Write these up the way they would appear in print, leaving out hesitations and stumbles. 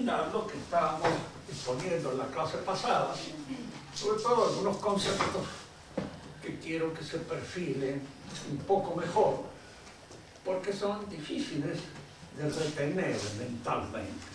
terminar lo que estábamos exponiendo en la clase pasada, sobre todo algunos conceptos que quiero que se perfilen un poco mejor, porque son difíciles de retener mentalmente.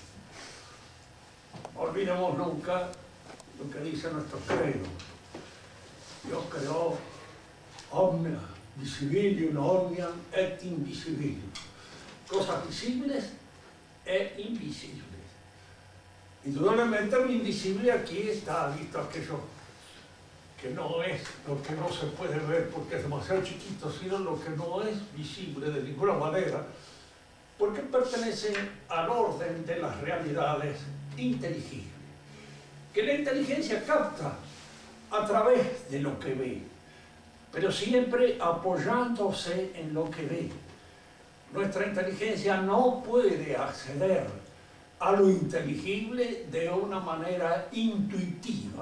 No olvidemos nunca lo que dice nuestro credo. Dios creó omnia visibilium omnium et invisibilium, cosas visibles e invisibles. Indudablemente lo invisible aquí está visto aquello que no es lo que no se puede ver porque es demasiado chiquito, sino lo que no es visible de ninguna manera, porque pertenece al orden de las realidades inteligibles, que la inteligencia capta a través de lo que ve, pero siempre apoyándose en lo que ve. Nuestra inteligencia no puede acceder a lo inteligible de una manera intuitiva,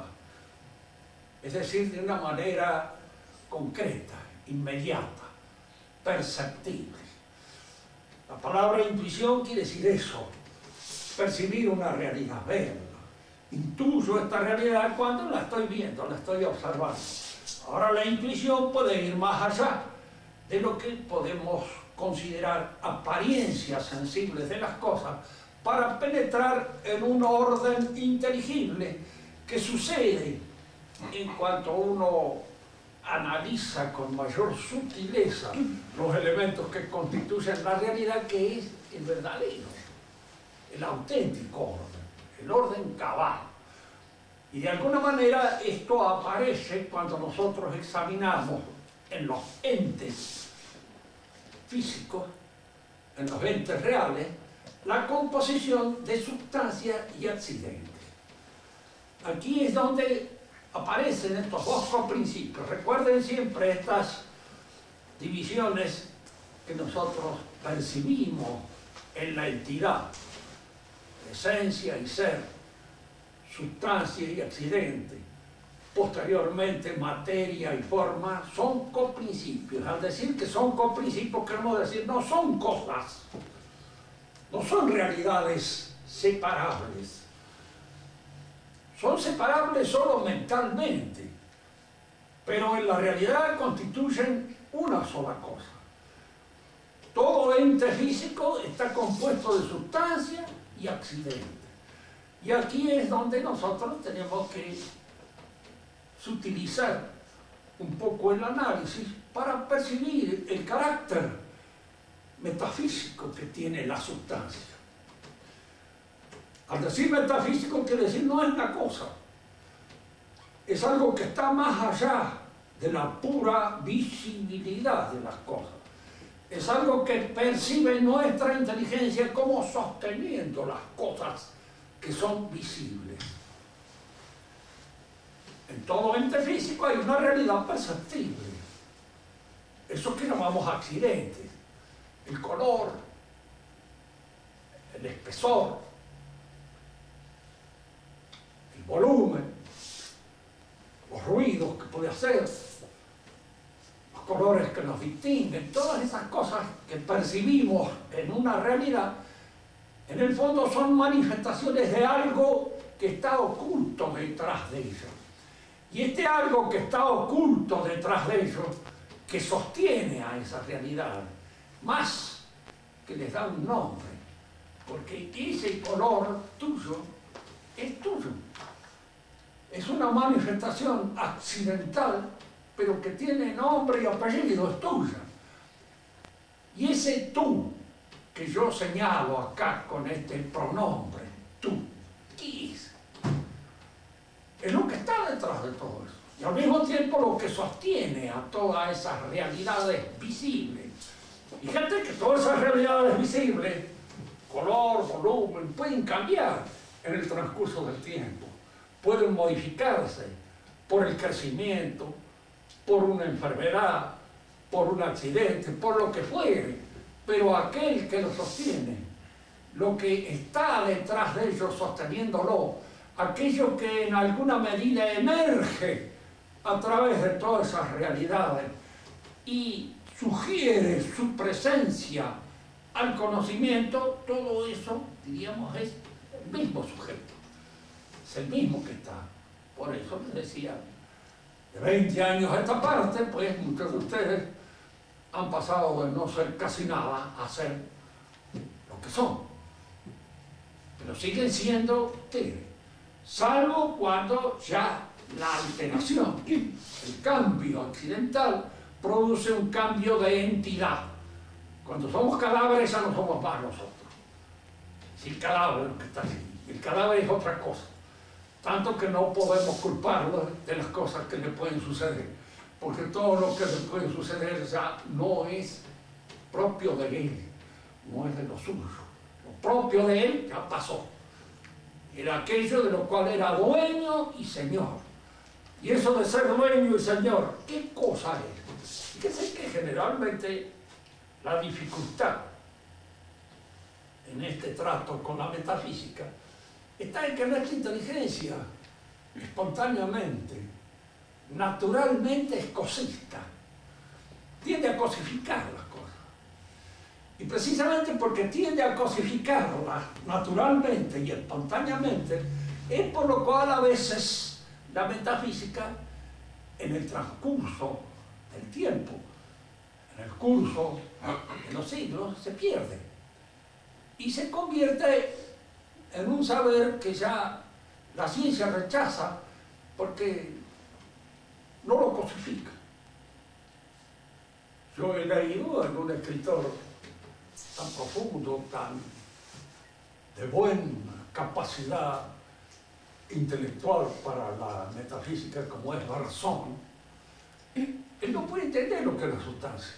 es decir, de una manera concreta, inmediata, perceptible. La palabra intuición quiere decir eso, percibir una realidad, verla. Intuyo esta realidad cuando la estoy viendo, la estoy observando. Ahora la intuición puede ir más allá de lo que podemos considerar apariencias sensibles de las cosas para penetrar en un orden inteligible que sucede en cuanto uno analiza con mayor sutileza los elementos que constituyen la realidad, que es el verdadero, el auténtico orden, el orden cabal. Y de alguna manera esto aparece cuando nosotros examinamos en los entes físicos, en los entes reales, la composición de sustancias y accidentes. Aquí es donde aparecen estos dos coprincipios. Recuerden siempre estas divisiones que nosotros percibimos en la entidad: esencia y ser, sustancia y accidente, posteriormente materia y forma. Son coprincipios. Al decir que son coprincipios queremos decir no son cosas, no son realidades separables. Son separables solo mentalmente, pero en la realidad constituyen una sola cosa. Todo ente físico está compuesto de sustancia y accidente. Y aquí es donde nosotros tenemos que sutilizar un poco el análisis para percibir el carácter metafísico que tiene la sustancia. Al decir metafísico quiere decir no es una cosa, es algo que está más allá de la pura visibilidad de las cosas. Es algo que percibe nuestra inteligencia como sosteniendo las cosas que son visibles. En todo ente físico hay una realidad perceptible. Eso que llamamos accidentes. El color, el espesor, el volumen, los ruidos que puede hacer, los colores que nos distinguen, todas esas cosas que percibimos en una realidad, en el fondo son manifestaciones de algo que está oculto detrás de ello. Y este algo que está oculto detrás de ello, que sostiene a esa realidad, más que les da un nombre, porque ese color tuyo es tuyo. Es una manifestación accidental, pero que tiene nombre y apellido, es tuya. Y ese tú que yo señalo acá con este pronombre, tú, ¿qué es? Es lo que está detrás de todo eso. Y al mismo tiempo lo que sostiene a todas esas realidades visibles. Fíjate que todas esas realidades visibles, color, volumen, pueden cambiar en el transcurso del tiempo. Pueden modificarse por el crecimiento, por una enfermedad, por un accidente, por lo que fuere. Pero aquel que lo sostiene, lo que está detrás de ello sosteniéndolo, aquello que en alguna medida emerge a través de todas esas realidades y sugiere su presencia al conocimiento, todo eso, diríamos, es el mismo sujeto, es el mismo que está. Por eso les decía, de 20 años a esta parte, pues muchos de ustedes han pasado de no ser casi nada a ser lo que son. Pero siguen siendo ustedes, salvo cuando ya la alteración, el cambio accidental, produce un cambio de entidad. Cuando somos cadáveres ya no somos más nosotros. Si el cadáver es lo que está aquí, el cadáver es otra cosa. Tanto que no podemos culparlo de las cosas que le pueden suceder, porque todo lo que le puede suceder ya no es propio de él, no es de lo suyo. Lo propio de él ya pasó. Era aquello de lo cual era dueño y señor. Y eso de ser dueño y señor, ¿qué cosa es? Fíjense que generalmente la dificultad en este trato con la metafísica está en que nuestra inteligencia, espontáneamente, naturalmente es cosista, tiende a cosificar las cosas. Y precisamente porque tiende a cosificarlas naturalmente y espontáneamente, es por lo cual a veces la metafísica, en el transcurso del tiempo, en el curso de los siglos, se pierde y se convierte en un saber que ya la ciencia rechaza porque no lo cosifica. Yo he leído en un escritor tan profundo, tan de buena capacidad intelectual para la metafísica como es Barzón, él no puede entender lo que es la sustancia.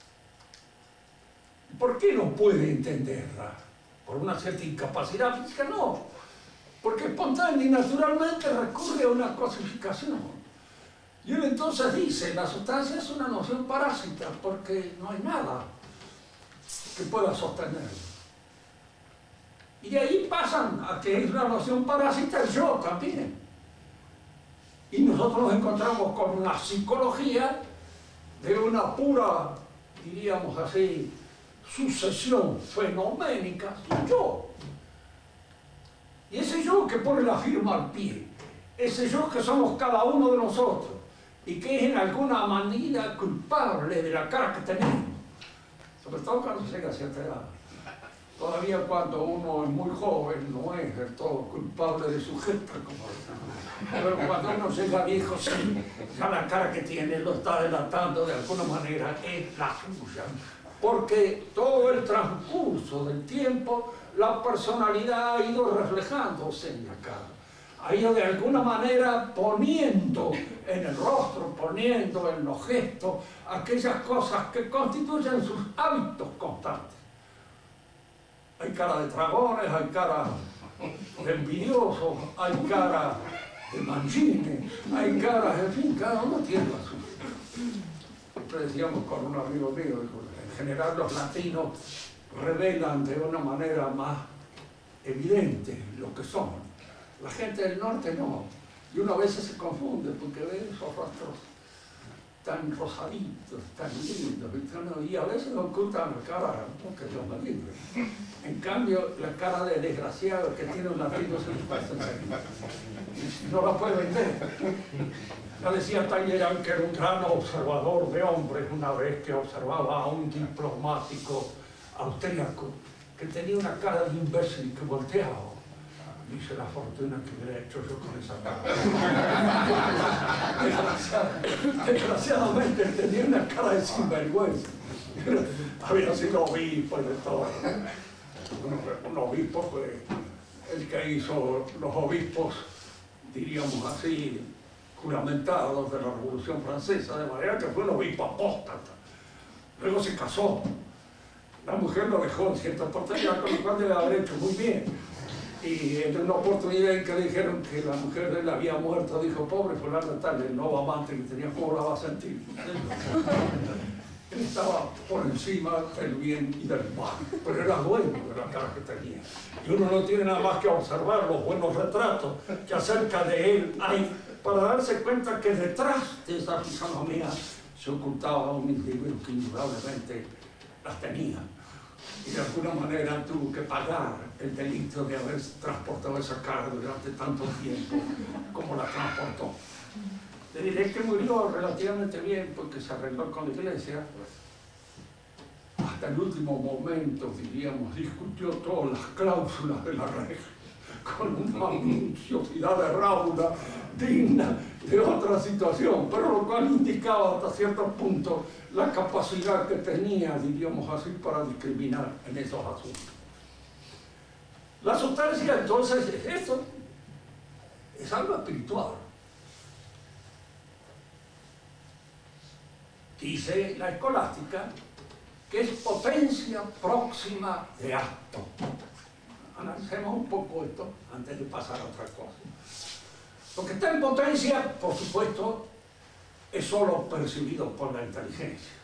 ¿Por qué no puede entenderla? ¿Por una cierta incapacidad física? No, porque espontánea y naturalmente recurre a una cosificación. Y él entonces dice, la sustancia es una noción parásita porque no hay nada que pueda sostenerlo. Y de ahí pasan a que es una noción parásita el yo también. Y nosotros nos encontramos con una psicología de una pura, diríamos así, sucesión fenoménica sin yo. Y ese yo que pone la firma al pie, ese yo que somos cada uno de nosotros y que es en alguna manera culpable de la cara que tenemos, sobre todo cuando se llega a cierta edad. Todavía cuando uno es muy joven no es del todo culpable de su gente, pero cuando uno llega viejo, sí, ya la cara que tiene lo está delatando de alguna manera, es la suya. Porque todo el transcurso del tiempo, la personalidad ha ido reflejándose en la cara. Ha ido de alguna manera poniendo en el rostro, poniendo en los gestos, aquellas cosas que constituyen sus hábitos constantes. Hay cara de dragones, hay cara de envidiosos, hay cara de manchines, hay caras, en fin, cada uno tiene la suya. Siempre decíamos con un amigo mío, en general los latinos revelan de una manera más evidente lo que son. La gente del norte no. Y uno a veces se confunde porque ve esos rostros tan rosaditos, tan lindos, y a veces ocultan la cara, ¿no? Que Dios me libre. En cambio, la cara de desgraciado que tiene un latino se les pasa y no la puede vender. Ya decía Talleyrand que era un gran observador de hombres una vez que observaba a un diplomático austríaco que tenía una cara de imbécil que volteaba. Dice la fortuna que hubiera hecho yo con esa cara. Desgraciadamente tenía una cara de sinvergüenza. Había sido obispo y de todo. Un obispo fue el que hizo los obispos, diríamos así, juramentados de la Revolución Francesa, de manera que fue un obispo apóstata. Luego se casó. La mujer lo dejó en cierta oportunidad, con lo cual debe haber hecho muy bien. Y en una oportunidad en que le dijeron que la mujer de él había muerto, dijo, pobre fulano tal, el nuevo amante que tenía, ¿cómo la va a sentir? Él estaba por encima del bien y del mal, pero era dueño de la cara que tenía. Y uno no tiene nada más que observar los buenos retratos que acerca de él hay, para darse cuenta que detrás de esa fisonomía se ocultaba un individuo que indudablemente las tenía. y de alguna manera tuvo que pagar el delito de haber transportado esa carga durante tanto tiempo como la transportó. Le diré que murió relativamente bien porque se arregló con la iglesia. Hasta el último momento, diríamos, discutió todas las cláusulas de la reja con una minuciosidad de rauda digna de otra situación, pero lo cual indicaba hasta cierto punto la capacidad que tenía, diríamos así, para discriminar en esos asuntos. La sustancia entonces es eso, es algo espiritual. Dice la escolástica que es potencia próxima de acto. Analicemos un poco esto antes de pasar a otra cosa. Lo que está en potencia, por supuesto, es solo percibido por la inteligencia.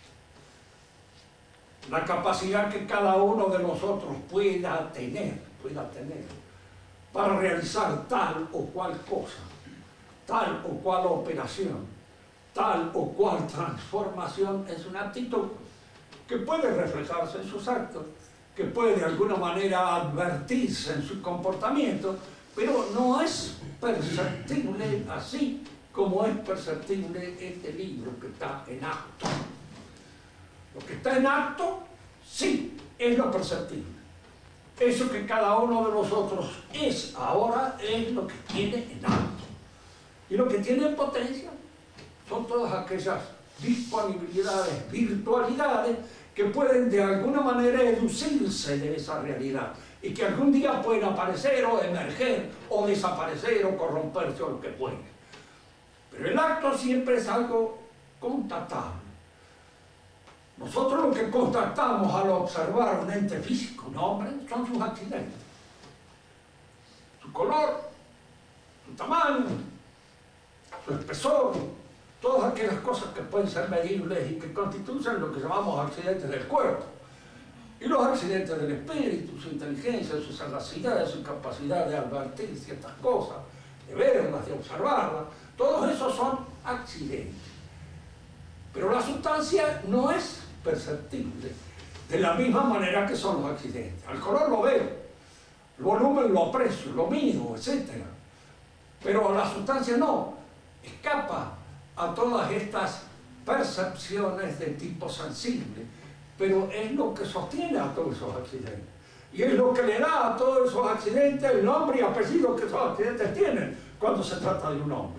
La capacidad que cada uno de nosotros pueda tener para realizar tal o cual cosa, tal o cual operación, tal o cual transformación es una actitud que puede reflejarse en sus actos, que puede de alguna manera advertirse en su comportamiento, pero no es perceptible así como es perceptible este libro que está en acto. Lo que está en acto, sí, es lo perceptible. Eso que cada uno de nosotros es ahora es lo que tiene en acto. Y lo que tiene en potencia son todas aquellas disponibilidades, virtualidades que pueden de alguna manera educirse de esa realidad y que algún día pueden aparecer o emerger o desaparecer o corromperse o lo que pueda. Pero el acto siempre es algo constatable. Nosotros lo que constatamos al observar un ente físico, un hombre, son sus accidentes. Su color, su tamaño, su espesor, todas aquellas cosas que pueden ser medibles y que constituyen lo que llamamos accidentes del cuerpo. Y los accidentes del espíritu, su inteligencia, su sagacidad, su capacidad de advertir ciertas cosas, de verlas, de observarlas, todos esos son accidentes. Pero la sustancia no es perceptible de la misma manera que son los accidentes. Al color lo veo, el volumen lo aprecio, lo mido, etc. Pero la sustancia no, escapa a todas estas percepciones de tipo sensible, pero es lo que sostiene a todos esos accidentes. Y es lo que le da a todos esos accidentes el nombre y apellido que esos accidentes tienen cuando se trata de un hombre.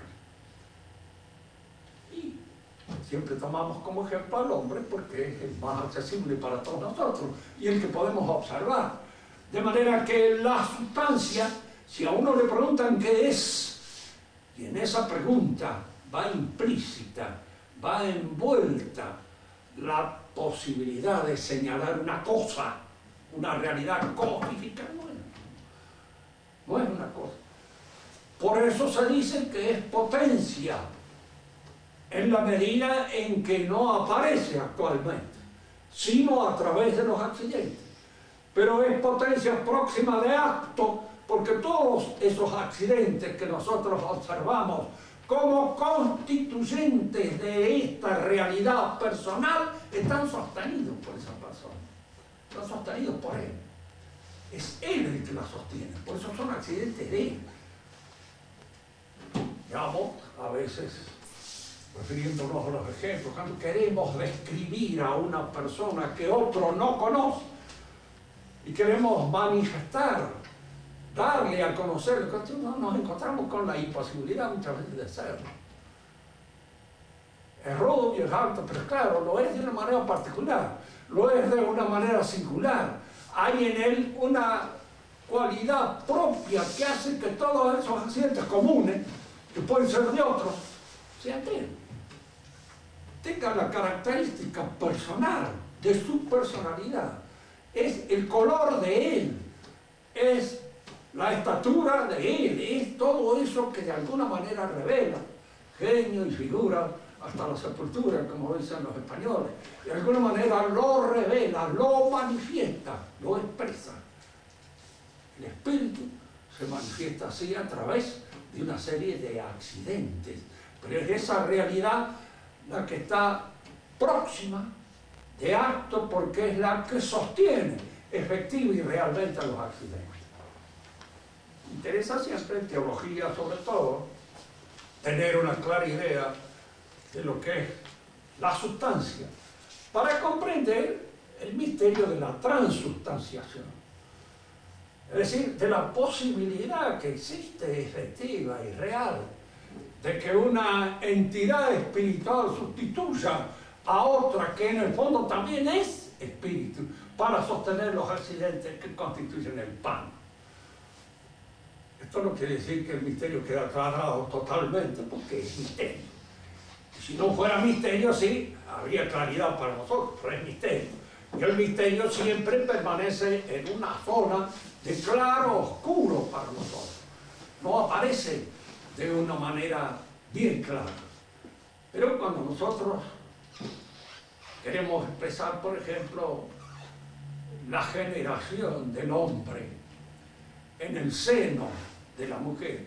Y siempre tomamos como ejemplo al hombre porque es el más accesible para todos nosotros y el que podemos observar. De manera que la sustancia, si a uno le preguntan qué es, y en esa pregunta va implícita, va envuelta la posibilidad de señalar una cosa, una realidad cósmica, no es una cosa. Por eso se dice que es potencia, en la medida en que no aparece actualmente, sino a través de los accidentes. Pero es potencia próxima de acto, porque todos esos accidentes que nosotros observamos como constituyentes de esta realidad personal están sostenidos por esa persona, están sostenidos por él. Es él el que la sostiene, por eso son accidentes de él. Digamos, a veces, refiriéndonos a los ejemplos, cuando queremos describir a una persona que otro no conoce y queremos manifestar, darle a conocer, nos encontramos con la imposibilidad muchas veces de hacerlo. Es rubio, es alto, pero claro, lo es de una manera particular, lo es de una manera singular. Hay en él una cualidad propia que hace que todos esos accidentes comunes, que pueden ser de otros, sean de él. Tengan la característica personal de su personalidad. Es el color de él, es la estatura de él, es todo eso que de alguna manera revela genio y figura hasta la sepultura, como dicen los españoles. De alguna manera lo revela, lo manifiesta, lo expresa. El espíritu se manifiesta así a través de una serie de accidentes, pero es esa realidad la que está próxima de acto porque es la que sostiene efectiva y realmente los accidentes. Interesa siempre en teología, sobre todo, tener una clara idea de lo que es la sustancia para comprender el misterio de la transubstanciación. Es decir, de la posibilidad que existe efectiva y real de que una entidad espiritual sustituya a otra que en el fondo también es espíritu para sostener los accidentes que constituyen el pan. Esto no quiere decir que el misterio quede aclarado totalmente, porque es misterio. Si no fuera misterio, sí, habría claridad para nosotros, pero es misterio. Y el misterio siempre permanece en una zona de claro oscuro para nosotros. No aparece de una manera bien clara. Pero cuando nosotros queremos expresar, por ejemplo, la generación del hombre en el seno de la mujer,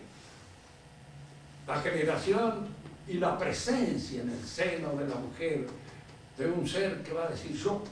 la generación y la presencia en el seno de la mujer de un ser que va a decir yo,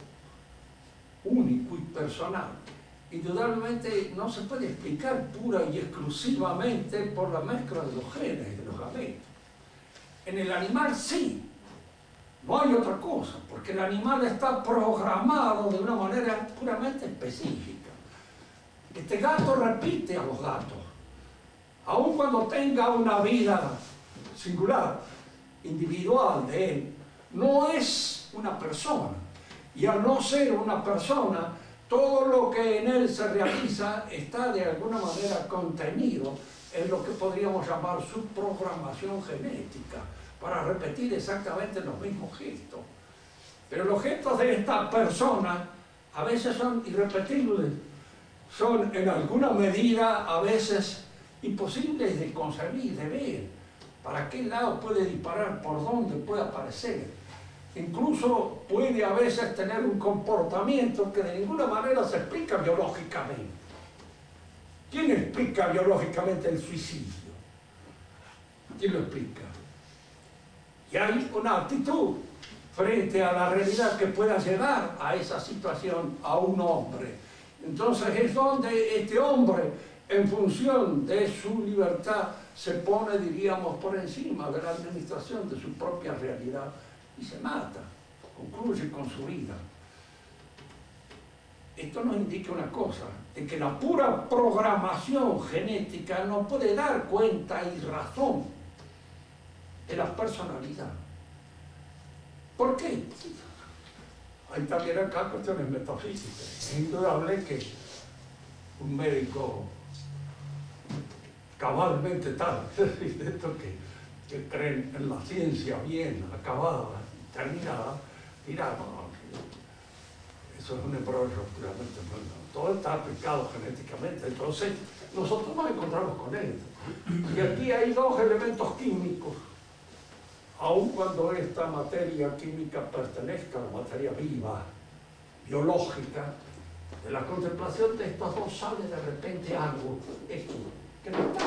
único y personal, indudablemente no se puede explicar pura y exclusivamente por la mezcla de los genes y de los gametos. En el animal sí, no hay otra cosa, porque el animal está programado de una manera puramente específica. Este gato repite a los gatos, aun cuando tenga una vida singular, individual de él, no es una persona. Y al no ser una persona, todo lo que en él se realiza está de alguna manera contenido en lo que podríamos llamar su programación genética, para repetir exactamente los mismos gestos. Pero los gestos de esta persona a veces son irrepetibles, son en alguna medida a veces imposibles de concebir, de ver. ¿Para qué lado puede disparar? ¿Por dónde puede aparecer? Incluso puede a veces tener un comportamiento que de ninguna manera se explica biológicamente. ¿Quién explica biológicamente el suicidio? ¿Quién lo explica? Y hay una actitud frente a la realidad que pueda llevar a esa situación a un hombre. Entonces es donde este hombre, en función de su libertad, se pone, diríamos, por encima de la administración de su propia realidad y se mata, concluye con su vida. Esto nos indica una cosa, de que la pura programación genética no puede dar cuenta y razón de la personalidad. ¿Por qué? Hay también acá cuestiones metafísicas. Es indudable que un médico cabalmente tal, esto que creen en la ciencia bien acabada, terminada, dirá, no, eso es un embrollo puramente bueno. Todo está aplicado genéticamente, entonces nosotros nos encontramos con él. Y aquí hay dos elementos químicos, aun cuando esta materia química pertenezca a la materia viva, biológica, de la contemplación de estos dos sale de repente algo, esto, que no está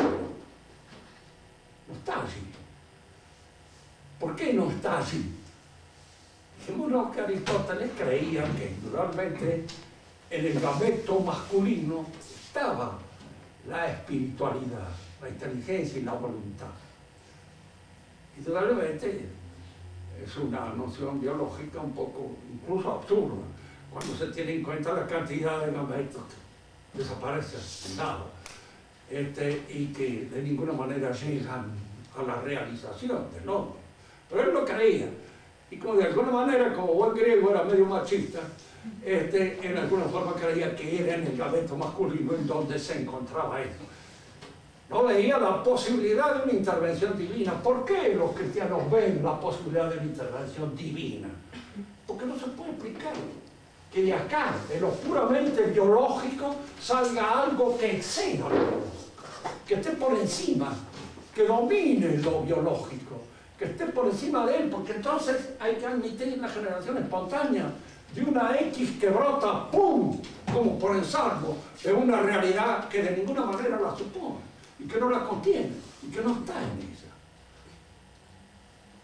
allí. ¿Por qué no está allí? Dijimos que Aristóteles creía que indudablemente en el gameto masculino estaba la espiritualidad, la inteligencia y la voluntad. Indudablemente es una noción biológica un poco incluso absurda cuando se tiene en cuenta la cantidad de gametos que desaparecen en nada y que de ninguna manera llegan a la realización del hombre. Pero él lo creía. Y como de alguna manera, como buen griego era medio machista, en alguna forma creía que era en el gameto masculino en donde se encontraba eso. No veía la posibilidad de una intervención divina. ¿Por qué los cristianos ven la posibilidad de una intervención divina? Porque no se puede explicar que de acá, de lo puramente biológico, salga algo que exceda lo biológico, que esté por encima, que domine lo biológico, que esté por encima de él, porque entonces hay que admitir la generación espontánea de una X que brota, ¡pum!, como por ensargo, de una realidad que de ninguna manera la supone, y que no la contiene, y que no está en ella.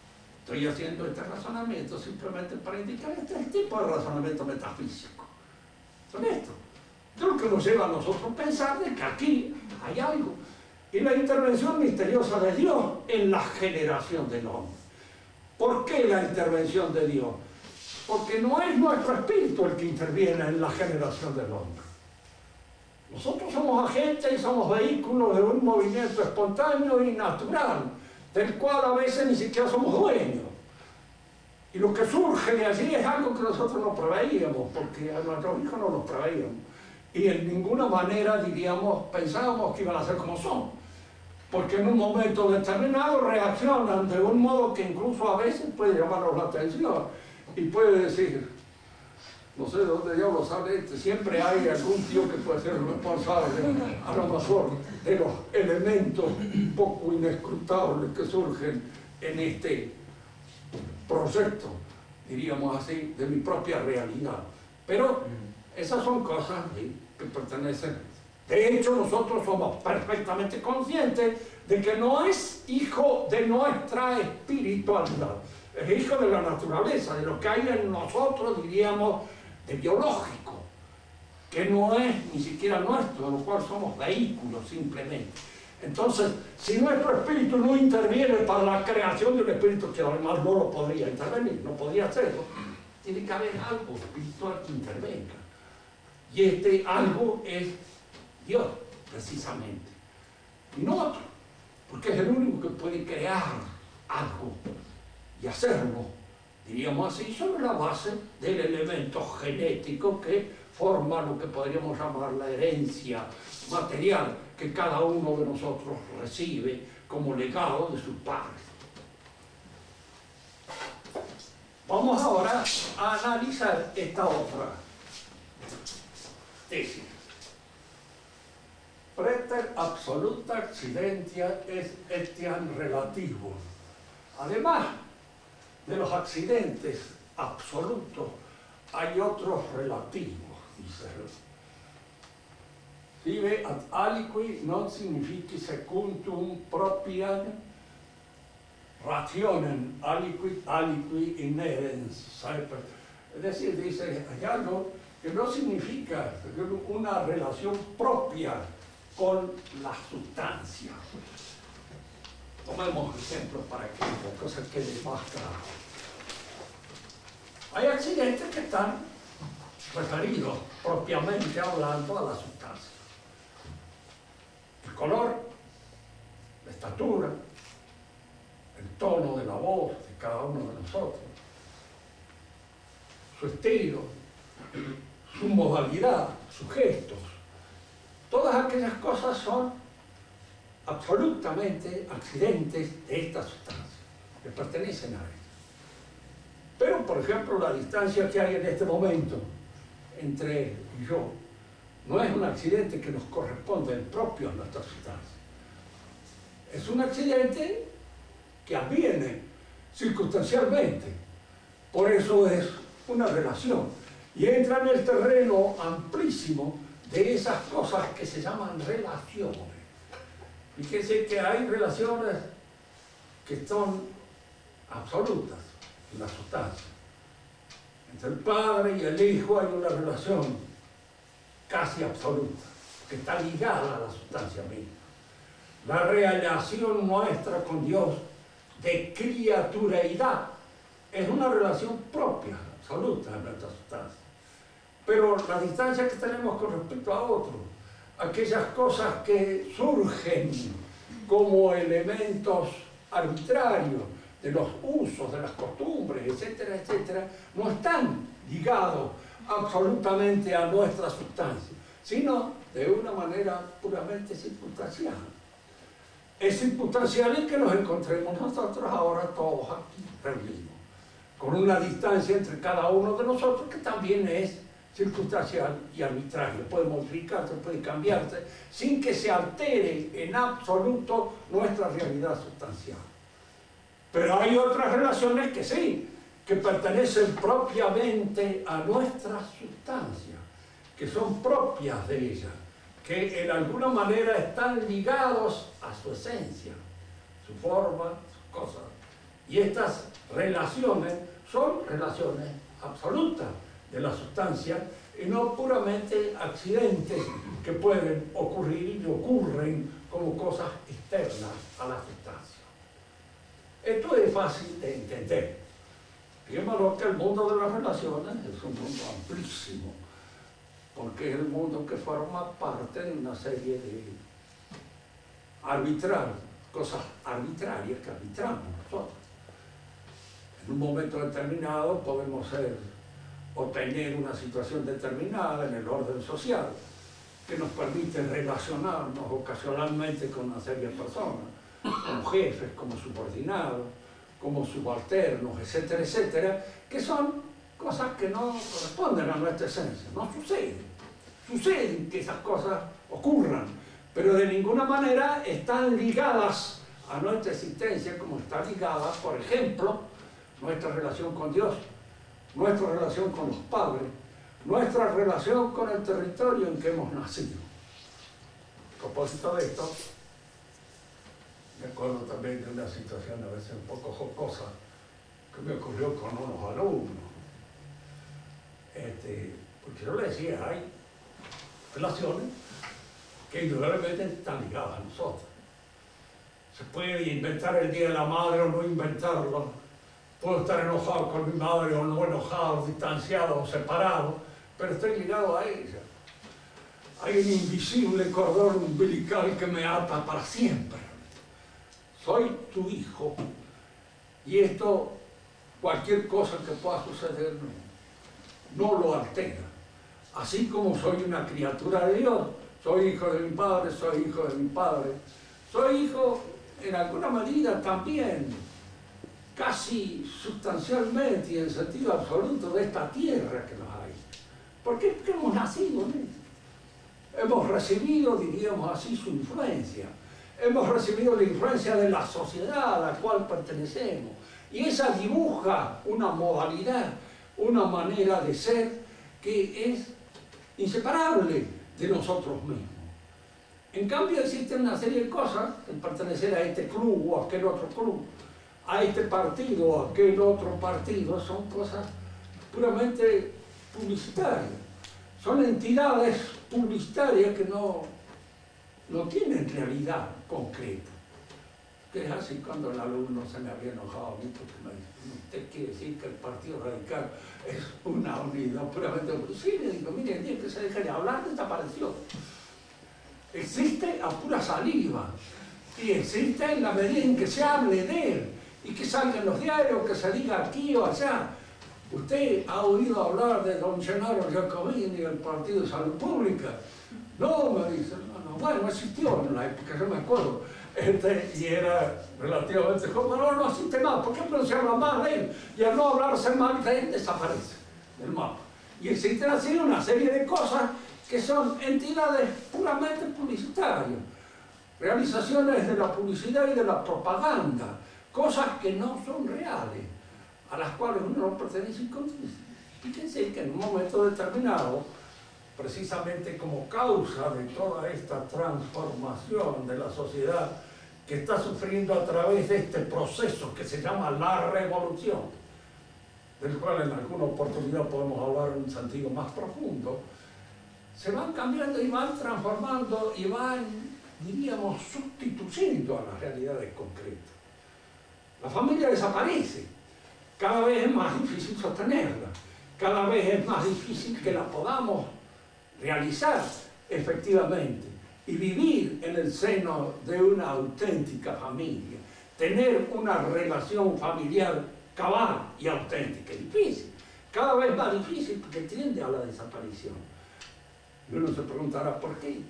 Estoy haciendo este razonamiento simplemente para indicar este tipo de razonamiento metafísico. Son estos. Es lo que nos lleva a nosotros a pensar de que aquí hay algo. Y la intervención misteriosa de Dios en la generación del hombre. ¿Por qué la intervención de Dios? Porque no es nuestro espíritu el que interviene en la generación del hombre. Nosotros somos agentes y somos vehículos de un movimiento espontáneo y natural, del cual a veces ni siquiera somos dueños. Y lo que surge de allí es algo que nosotros no preveíamos, porque a nuestros hijos no los preveíamos. Y en ninguna manera, diríamos, pensábamos que iban a ser como son. Porque en un momento determinado reaccionan de un modo que incluso a veces puede llamarnos la atención. Y puede decir, no sé de dónde diablos sale este, siempre hay algún tío que puede ser responsable, a lo mejor, de los elementos un poco inescrutables que surgen en este proyecto, diríamos así, de mi propia realidad. Pero esas son cosas que pertenecen. De hecho, nosotros somos perfectamente conscientes de que no es hijo de nuestra espiritualidad, es hijo de la naturaleza, de lo que hay en nosotros, diríamos, de biológico, que no es ni siquiera nuestro, de lo cual somos vehículos simplemente. Entonces, si nuestro espíritu no interviene para la creación de un espíritu que además no lo podría intervenir, no podría hacerlo, tiene que haber algo espiritual que intervenga. Y este algo es Dios, precisamente. Y no otro, porque es el único que puede crear algo y hacerlo, diríamos así, sobre la base del elemento genético que forma lo que podríamos llamar la herencia material que cada uno de nosotros recibe como legado de sus padres. Vamos ahora a analizar esta otra tesis. Preter absoluta accidentia est etiam relativo. Además de los accidentes absolutos, hay otros relativos, dice él. Sive ad aliqui non significi secundum propriam rationem aliqui inerens. Es decir, dice, hay algo que no significa una relación propia con la sustancia. Tomemos ejemplos para que la cosa quede más clara. Hay accidentes que están referidos propiamente hablando a la sustancia. El color, la estatura, el tono de la voz de cada uno de nosotros, su estilo, su modalidad, sus gestos. Todas aquellas cosas son absolutamente accidentes de esta sustancia, que pertenecen a ella. Pero, por ejemplo, la distancia que hay en este momento entre él y yo no es un accidente que nos corresponde propio a nuestra sustancia. Es un accidente que adviene circunstancialmente. Por eso es una relación. Y entra en el terreno amplísimo de esas cosas que se llaman relaciones. Fíjense que hay relaciones que son absolutas en la sustancia. Entre el padre y el hijo hay una relación casi absoluta, que está ligada a la sustancia misma. La relación nuestra con Dios de criatureidad es una relación propia, absoluta en nuestra sustancia. Pero la distancia que tenemos con respecto a otros, aquellas cosas que surgen como elementos arbitrarios de los usos, de las costumbres, etcétera, etcétera, no están ligados absolutamente a nuestra sustancia, sino de una manera puramente circunstancial. Es circunstancial en que nos encontremos nosotros ahora todos aquí reunidos, con una distancia entre cada uno de nosotros que también es circunstancial y arbitrario, puede modificarse, puede cambiarse, sin que se altere en absoluto nuestra realidad sustancial. Pero hay otras relaciones que sí, que pertenecen propiamente a nuestra sustancia, que son propias de ella, que en alguna manera están ligados a su esencia, su forma, sus cosas. Y estas relaciones son relaciones absolutas de la sustancia y no puramente accidentes que pueden ocurrir y ocurren como cosas externas a la sustancia. Esto es fácil de entender. Fíjense que el mundo de las relaciones es un mundo amplísimo, porque es el mundo que forma parte de una serie de cosas arbitrarias que arbitramos nosotros. En un momento determinado podemos o tener una situación determinada en el orden social que nos permite relacionarnos ocasionalmente con una serie de personas, como jefes, como subordinados, como subalternos, etcétera, etcétera, que son cosas que no corresponden a nuestra esencia, no suceden. Suceden que esas cosas ocurran, pero de ninguna manera están ligadas a nuestra existencia como está ligada, por ejemplo, nuestra relación con Dios, nuestra relación con los padres, nuestra relación con el territorio en que hemos nacido. A propósito de esto, me acuerdo también de una situación a veces un poco jocosa que me ocurrió con unos alumnos. Porque yo le decía, hay relaciones que indudablemente están ligadas a nosotros. Se puede inventar el Día de la Madre o no inventarlo. Puedo estar enojado con mi madre o no enojado, distanciado o separado, pero estoy ligado a ella. Hay un invisible cordón umbilical que me ata para siempre. Soy tu hijo y esto, cualquier cosa que pueda suceder, no lo altera. Así como soy una criatura de Dios, soy hijo de mi padre, soy hijo de mi padre, soy hijo en alguna medida también, casi sustancialmente y en sentido absoluto de esta tierra que nos hay. Porque hemos nacido en ella. Hemos recibido, diríamos así, su influencia. Hemos recibido la influencia de la sociedad a la cual pertenecemos. Y esa dibuja una modalidad, una manera de ser que es inseparable de nosotros mismos. En cambio existen una serie de cosas, el pertenecer a este club o a aquel otro club, a este partido o a aquel otro partido, son cosas puramente publicitarias. Son entidades publicitarias que no tienen realidad concreta. Que es así cuando el alumno se me había enojado a mí porque me dice, ¿usted quiere decir que el Partido Radical es una unidad puramente publicitaria? Y le digo, mire, el día que se deja de hablar desapareció. Existe a pura saliva y existe en la medida en que se hable de él y que salga en los diarios, que se diga aquí o allá. ¿Usted ha oído hablar de don Gennaro Giacomini y el Partido de Salud Pública? No, me dice, no, bueno, existió en la época, yo me acuerdo, y era relativamente joven, no existe más, ¿por qué no se habla más de él? Y al no hablarse mal de él, desaparece del mapa. Y existen así una serie de cosas que son entidades puramente publicitarias, realizaciones de la publicidad y de la propaganda, cosas que no son reales, a las cuales uno no pertenece. Fíjense que en un momento determinado, precisamente como causa de toda esta transformación de la sociedad que está sufriendo a través de este proceso que se llama la revolución, del cual en alguna oportunidad podemos hablar en un sentido más profundo, se van cambiando y van transformando y van, diríamos, sustituyendo a las realidades concretas. La familia desaparece, cada vez es más difícil sostenerla, cada vez es más difícil que la podamos realizar efectivamente y vivir en el seno de una auténtica familia, tener una relación familiar cabal y auténtica. Es difícil, cada vez más difícil porque tiende a la desaparición. Y uno se preguntará, ¿por qué?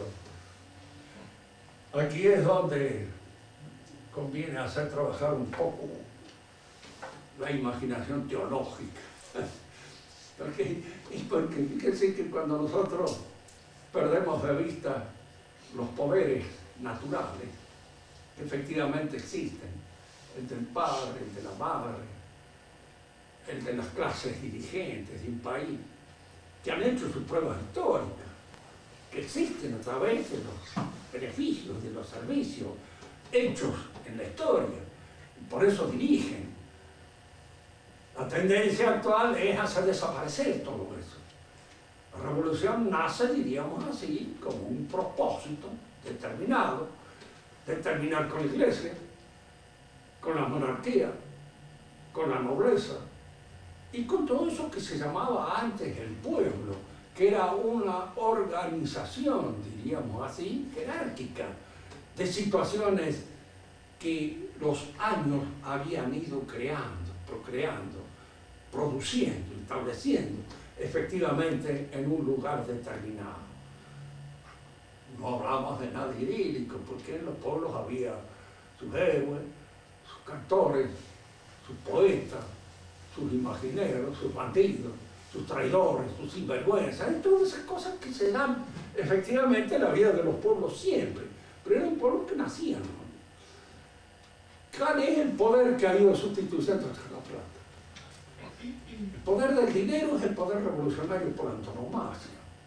Aquí es donde conviene hacer trabajar un poco la imaginación teológica. Porque fíjense que cuando nosotros perdemos de vista los poderes naturales que efectivamente existen, el del padre, el de la madre, el de las clases dirigentes de un país, que han hecho sus pruebas históricas, que existen a través de los beneficios, de los servicios hechos en la historia, por eso dirigen. La tendencia actual es hacer desaparecer todo eso. La revolución nace, diríamos así, como un propósito determinado de terminar con la iglesia, con la monarquía, con la nobleza y con todo eso que se llamaba antes el pueblo, que era una organización, diríamos así, jerárquica, de situaciones que los años habían ido creando, procreando, produciendo, estableciendo efectivamente en un lugar determinado. No hablamos de nada idílico, porque en los pueblos había sus héroes, sus cantores, sus poetas, sus imagineros, sus bandidos, sus traidores, sus sinvergüenzas, y todas esas cosas que se dan efectivamente en la vida de los pueblos siempre, pero eran pueblos que nacían, ¿no? ¿Cuál es el poder que ha ido sustituyendo hasta la plata? El poder del dinero es el poder revolucionario por antonomasia.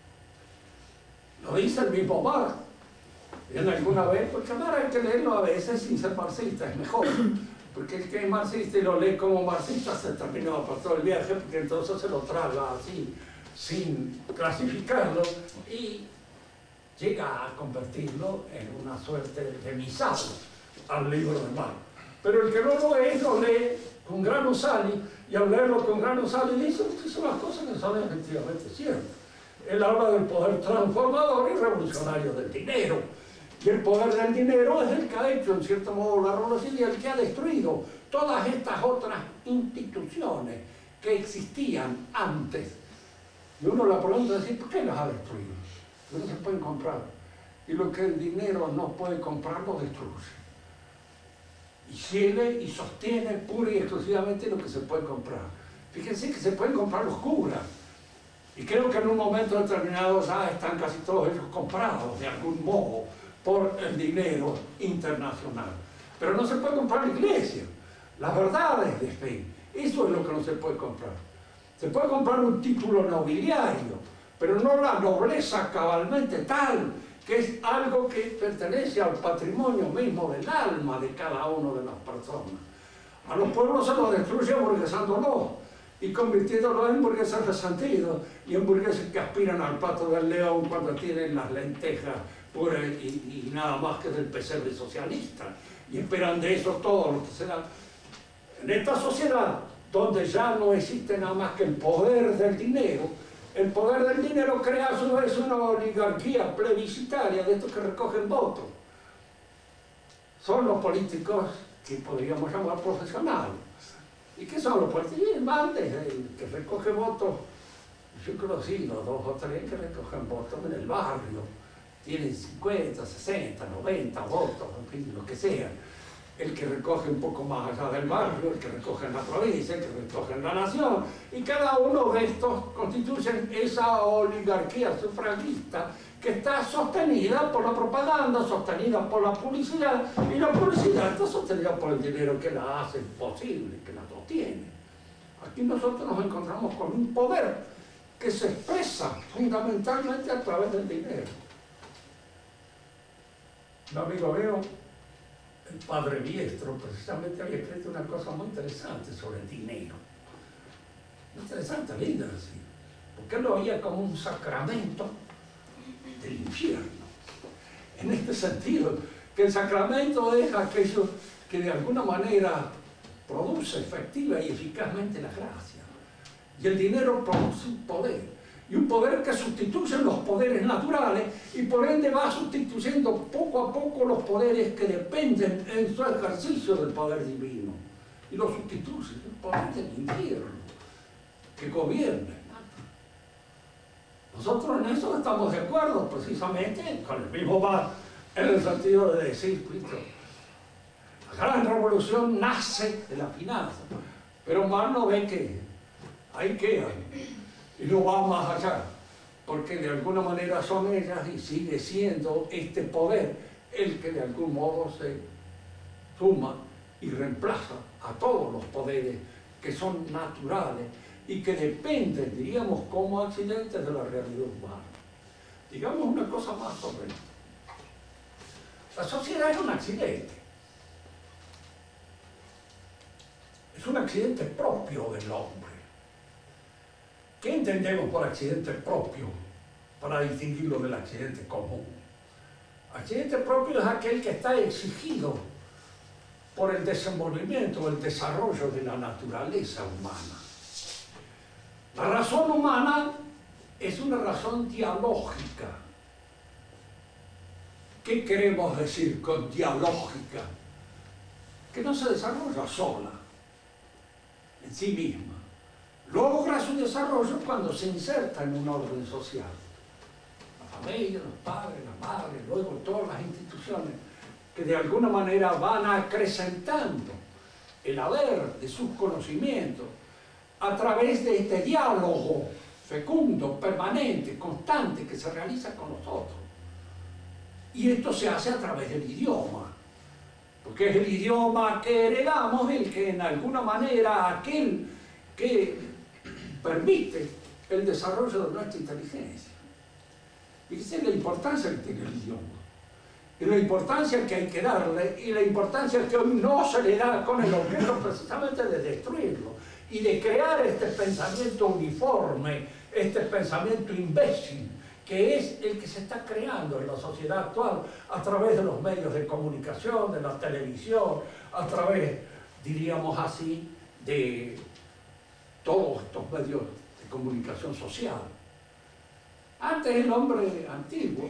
Lo dice el mismo Marx. En alguna vez, porque ahora hay que leerlo a veces sin ser marxista, es mejor. Porque el que es marxista y lo lee como marxista se terminó por todo el viaje, porque entonces se lo traga así, sin clasificarlo, y llega a convertirlo en una suerte de misal al libro de Marx. Pero el que no lo es, lo lee con grano sali, y al leerlo con grano sali dice que son las cosas que son efectivamente ciertas. Él habla del poder transformador y revolucionario del dinero. Y el poder del dinero es el que ha hecho, en cierto modo, la revolución y el que ha destruido todas estas otras instituciones que existían antes. Y uno la pregunta es, ¿por qué las ha destruido? No se pueden comprar. Y lo que el dinero no puede comprar, lo destruye. Y sigue y sostiene pura y exclusivamente lo que se puede comprar. Fíjense que se pueden comprar los curas. Y creo que en un momento determinado ya están casi todos ellos comprados de algún modo por el dinero internacional. Pero no se puede comprar la iglesia, las verdades de fe. Eso es lo que no se puede comprar. Se puede comprar un título nobiliario, pero no la nobleza cabalmente tal, que es algo que pertenece al patrimonio mismo del alma de cada uno de las personas. A los pueblos se los destruye aburguesándolos y convirtiéndolos en burgueses resentidos y en burgueses que aspiran al pato del león cuando tienen las lentejas puras y nada más que del pesebre socialista, y esperan de eso todo lo que se da. En esta sociedad, donde ya no existe nada más que el poder del dinero, el poder del dinero crea a su vez una oligarquía plebiscitaria de estos que recogen votos. Son los políticos que podríamos llamar profesionales. ¿Y qué son los políticos? El bandes, el que recoge votos. Yo he conocido 2 o 3 que recogen votos en el barrio. Tienen 50, 60, 90 votos, en fin, lo que sea. El que recoge un poco más allá del barrio, el que recoge en la provincia, el que recoge en la nación, y cada uno de estos constituyen esa oligarquía sufragista que está sostenida por la propaganda, sostenida por la publicidad, y la publicidad está sostenida por el dinero que la hace posible, que la sostiene. Aquí nosotros nos encontramos con un poder que se expresa fundamentalmente a través del dinero. Un amigo mío, el padre Biestro, precisamente había escrito una cosa muy interesante sobre el dinero. Muy interesante, linda, así. Porque él lo veía como un sacramento del infierno. En este sentido, que el sacramento es aquello que de alguna manera produce efectiva y eficazmente la gracia. Y el dinero produce un poder. Y un poder que sustituye los poderes naturales y por ende va sustituyendo poco a poco los poderes que dependen en su ejercicio del poder divino. Y lo sustituye el poder del infierno, que gobierna. Nosotros en eso estamos de acuerdo, precisamente con el mismo Marx, en el sentido de decir, Cristo, la gran revolución nace de la finanza, pero Marx no ve que ahí quedan. Y no va más allá, porque de alguna manera son ellas y sigue siendo este poder el que de algún modo se suma y reemplaza a todos los poderes que son naturales y que dependen, diríamos, como accidentes de la realidad humana. Digamos una cosa más sobre esto. La sociedad es un accidente. es un accidente propio del hombre. ¿Qué entendemos por accidente propio para distinguirlo del accidente común? Accidente propio es aquel que está exigido por el desenvolvimiento, el desarrollo de la naturaleza humana. La razón humana es una razón dialógica. ¿Qué queremos decir con dialógica? Que no se desarrolla sola, en sí misma. Logra su desarrollo cuando se inserta en un orden social. La familia, los padres, la madre, luego todas las instituciones que de alguna manera van acrecentando el haber de sus conocimientos a través de este diálogo fecundo, permanente, constante que se realiza con nosotros. Y esto se hace a través del idioma, porque es el idioma que heredamos, el que en alguna manera aquel que permite el desarrollo de nuestra inteligencia. Fíjense la importancia que tiene el idioma, y la importancia que hay que darle, y la importancia que hoy no se le da con el objeto precisamente de destruirlo, y de crear este pensamiento uniforme, este pensamiento imbécil, que es el que se está creando en la sociedad actual a través de los medios de comunicación, de la televisión, a través, diríamos así, de todos estos medios de comunicación social. Antes el hombre antiguo,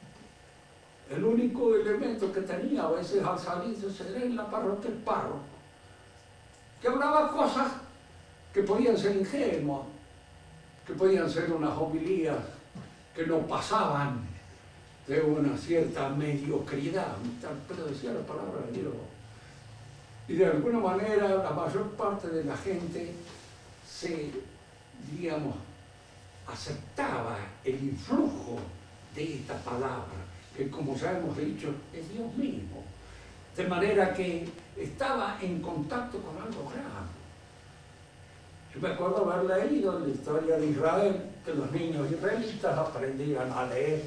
el único elemento que tenía a veces al salirse era en la parroquia el párroco, que hablaba cosas que podían ser ingenuas, que podían ser unas homilías que no pasaban de una cierta mediocridad, pero decía la palabra de Dios. Y de alguna manera la mayor parte de la gente se, digamos, aceptaba el influjo de esta palabra, que como ya hemos dicho, es Dios mismo. De manera que estaba en contacto con algo grave. Yo me acuerdo haber leído en la historia de Israel que los niños israelitas aprendían a leer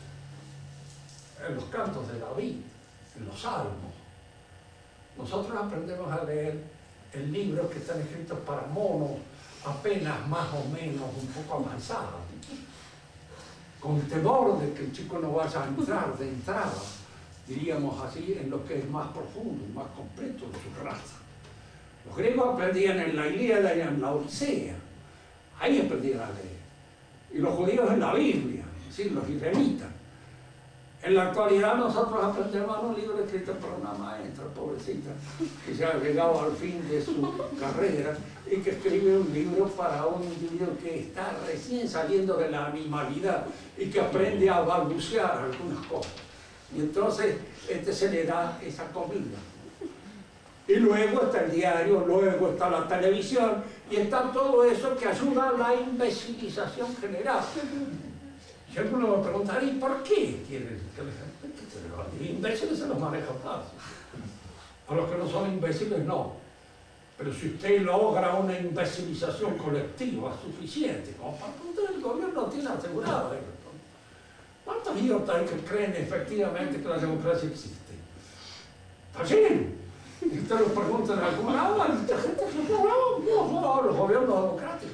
en los cantos de David, en los salmos. Nosotros aprendemos a leer en libros que están escritos para monos apenas más o menos un poco avanzados, con temor de que el chico no vaya a entrar de entrada, diríamos así, en lo que es más profundo, más completo de su raza. Los griegos aprendían en la Ilíada y en la Odisea, ahí aprendían a leer. Y los judíos en la Biblia, es decir, los israelitas. En la actualidad nosotros aprendemos un libro escrito por una maestra, pobrecita, que ya ha llegado al fin de su carrera y que escribe un libro para un individuo que está recién saliendo de la animalidad y que aprende a balbucear algunas cosas. Y entonces se le da esa comida. Y luego está el diario, luego está la televisión, y está todo eso que ayuda a la imbecilización general. Y alguno me preguntará, ¿y por qué quieren que los imbéciles se los maneja fácil? A los que no son imbéciles no. Pero si usted logra una imbecilización colectiva suficiente, como para punto el gobierno tiene asegurado esto. ¿Cuántos idiotas hay que creen efectivamente que la democracia existe? Está lleno. Y usted los pregunta en algún lado, hay mucha gente que no, los gobiernos democráticos.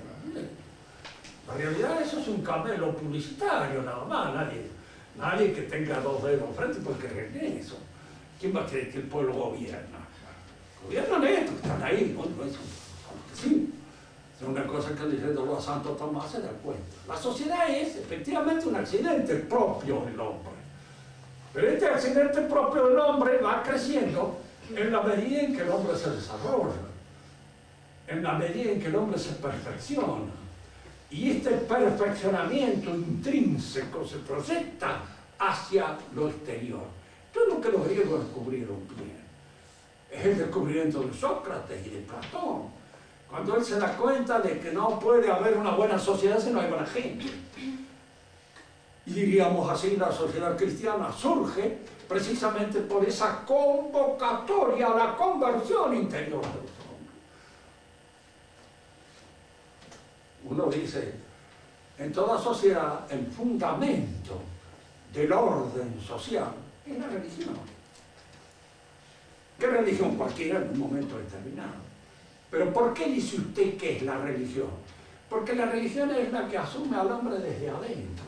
La realidad eso es un camelo publicitario nada más, nadie que tenga dos dedos frente puede creer en eso. ¿Quién va a creer que el pueblo gobierna? Gobiernan estos, están ahí, no es sí. Es una cosa que diciéndolo a Santo Tomás se da cuenta. La sociedad es efectivamente un accidente propio del hombre. Pero este accidente propio del hombre va creciendo en la medida en que el hombre se desarrolla, en la medida en que el hombre se perfecciona. Y este perfeccionamiento intrínseco se proyecta hacia lo exterior. Esto es lo que los griegos descubrieron bien. Es el descubrimiento de Sócrates y de Platón. Cuando él se da cuenta de que no puede haber una buena sociedad si no hay buena gente. Y diríamos así, la sociedad cristiana surge precisamente por esa convocatoria a la conversión interior de los hombres. Uno dice, en toda sociedad el fundamento del orden social es la religión. ¿Qué religión? Cualquiera en un momento determinado. Pero ¿por qué dice usted que es la religión? Porque la religión es la que asume al hombre desde adentro.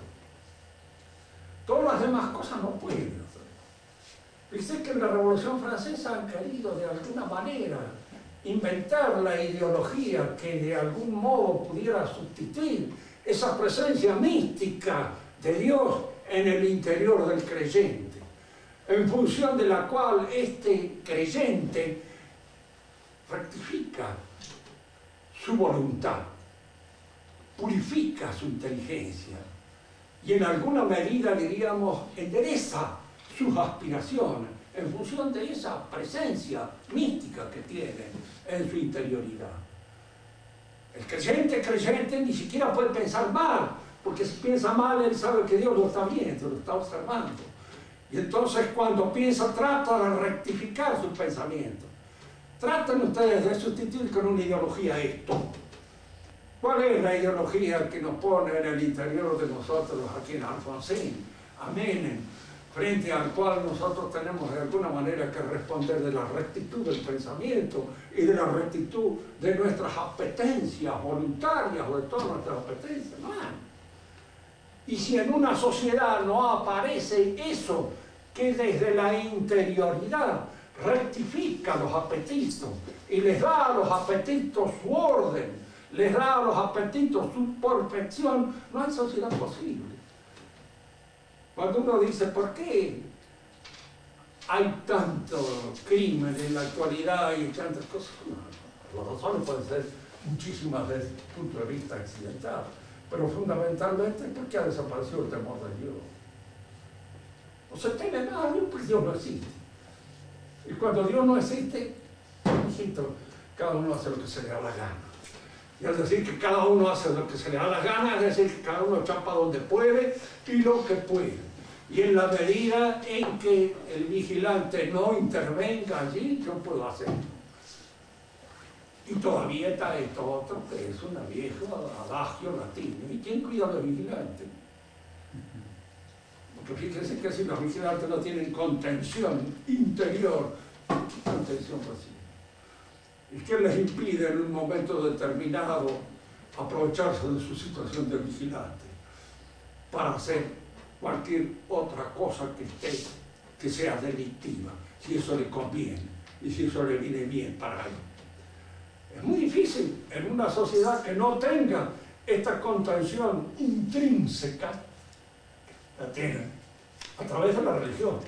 Todas las demás cosas no pueden hacer. Fíjese que en la Revolución Francesa han querido de alguna manera inventar la ideología que de algún modo pudiera sustituir esa presencia mística de Dios en el interior del creyente, en función de la cual este creyente rectifica su voluntad, purifica su inteligencia y en alguna medida, diríamos, endereza sus aspiraciones en función de esa presencia mística que tiene en su interioridad. El creyente ni siquiera puede pensar mal, porque si piensa mal, él sabe que Dios lo está viendo, lo está observando. Y entonces cuando piensa, trata de rectificar sus pensamientos. Traten ustedes de sustituir con una ideología esto. ¿Cuál es la ideología que nos pone en el interior de nosotros aquí en Alfonsín, a Menem, frente al cual nosotros tenemos de alguna manera que responder de la rectitud del pensamiento y de la rectitud de nuestras apetencias voluntarias o de todas nuestras apetencias? No hay. Y si en una sociedad no aparece eso que desde la interioridad rectifica los apetitos y les da a los apetitos su orden, les da a los apetitos su perfección, no hay sociedad posible. Cuando uno dice, ¿por qué hay tanto crimen en la actualidad y tantas cosas? No, las razones pueden ser muchísimas desde el punto de vista accidental, pero fundamentalmente porque ha desaparecido el temor de Dios. No se teme nada de Dios porque Dios no existe. Y cuando Dios no existe, hijito, cada uno hace lo que se le da la gana. Y al decir que cada uno hace lo que se le da la gana, es decir que cada uno chapa donde puede y lo que puede. Y en la medida en que el vigilante no intervenga allí, yo puedo hacerlo. Y todavía está esto otro, que es un viejo adagio latino. ¿Y quién cuida a los vigilantes? Porque fíjense que si los vigilantes no tienen contención interior, contención pasiva. ¿Y qué les impide en un momento determinado aprovecharse de su situación de vigilante para hacer cualquier otra cosa que sea delictiva, si eso le conviene y si eso le viene bien para él? Es muy difícil en una sociedad que no tenga esta contención intrínseca, la tienen a través de la religión.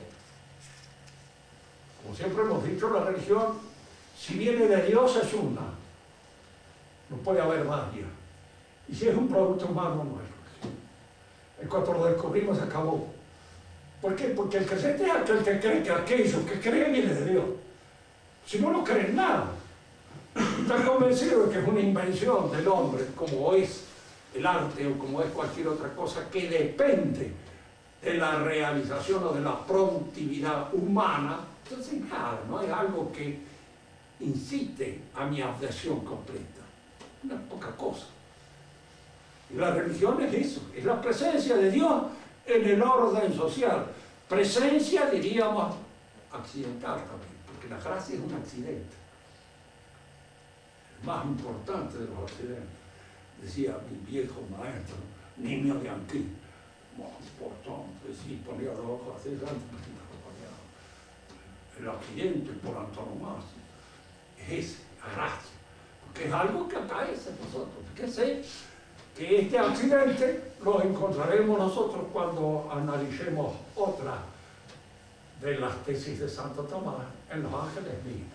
Como siempre hemos dicho, la religión, si viene de Dios, es una. No puede haber varias. Y si es un producto humano, no es religión. En cuanto lo descubrimos, se acabó. ¿Por qué? Porque el creyente es aquel que cree que aquello que cree viene de Dios. Si no, no cree en nada. Está convencido de que es una invención del hombre, como es el arte o como es cualquier otra cosa que depende de la realización o de la productividad humana. Entonces, nada, no es algo que incite a mi adhesión completa. Una poca cosa. Y la religión es eso, es la presencia de Dios en el orden social. Presencia, diríamos, accidental también, porque la gracia es un accidente. El más importante de los accidentes. Decía mi viejo maestro, niño de Anquí, más importante, sí, ponía los ojos así, el accidente por antonomasia es ese, la gracia, porque es algo que acaece a nosotros. Fíjense que este accidente lo encontraremos nosotros cuando analicemos otra de las tesis de Santo Tomás en los ángeles mismos.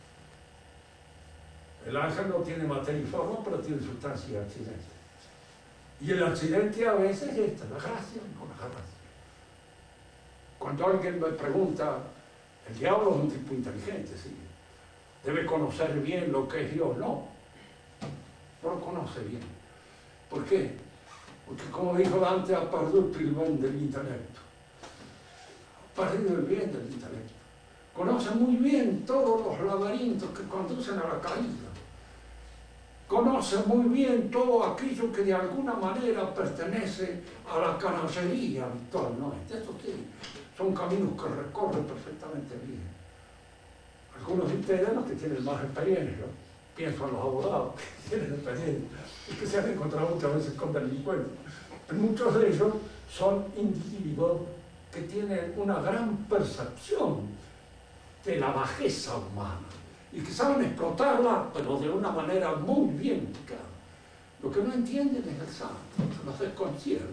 El ángel no tiene materia y forma, pero tiene sustancia y accidente. Y el accidente a veces es esta, la gracia, no la gracia. Cuando alguien me pregunta, el diablo es un tipo inteligente, sí. Debe conocer bien lo que es Dios. No lo conoce bien. ¿Por qué? Porque como dijo Dante, ha perdido el bien del intelecto. Ha perdido el bien del intelecto. Conoce muy bien todos los laberintos que conducen a la caída. Conoce muy bien todo aquello que de alguna manera pertenece a la canallería habitual, ¿no? Eso sí, son caminos que recorre perfectamente bien. Algunos de ustedes, los que tienen más experiencia, pienso en los abogados que tienen expedientes y que se han encontrado muchas veces con delincuentes. Muchos de ellos son individuos que tienen una gran percepción de la bajeza humana y que saben explotarla, pero de una manera muy bien ubicada. Lo que no entienden es el santo, se los desconcierta.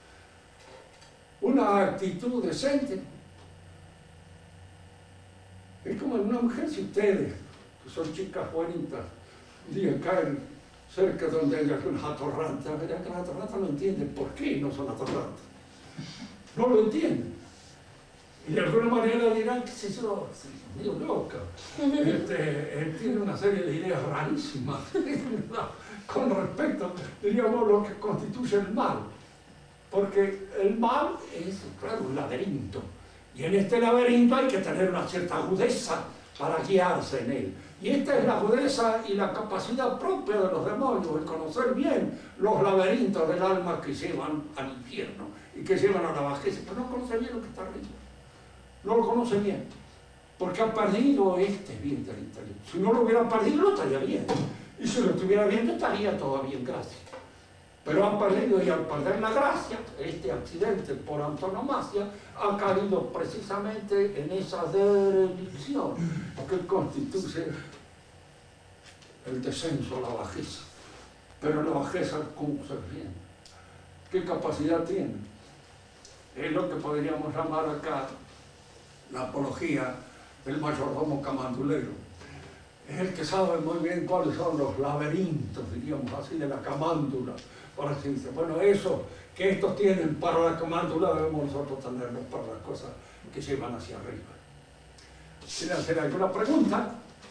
Una actitud decente es como en una mujer. Si ustedes, que son chicas bonitas, un día caen cerca donde hay algunas atorrantes, verán que las atorrantes no entienden por qué no son atorrantes. No lo entienden. Y de alguna manera dirán, qué sé yo, medio loca. Tiene una serie de ideas rarísimas con respecto, diríamos, lo que constituye el mal. Porque el mal es, claro, un laberinto. Y en este laberinto hay que tener una cierta agudeza para guiarse en él. Y esta es la agudeza y la capacidad propia de los demonios, de conocer bien los laberintos del alma que llevan al infierno y que llevan a la bajeza. Pero no conoce bien lo que está arriba. No lo conoce bien. Porque ha perdido este bien del interior. Si no lo hubiera perdido, no estaría bien. Y si lo estuviera viendo, estaría todavía en gracia. Pero ha perdido, y al perder la gracia, este accidente por antonomasia ha caído precisamente en esa derelición que constituye el descenso a la bajeza. Pero la bajeza, ¿cómo se bien? ¿Qué capacidad tiene? Es lo que podríamos llamar acá la apología del mayordomo camandulero. Es el que sabe muy bien cuáles son los laberintos, diríamos así, de la camándula. Por así decirlo. Bueno, eso que estos tienen para la camándula debemos nosotros tenerlos para las cosas que llevan hacia arriba. ¿Quieren hacer alguna pregunta?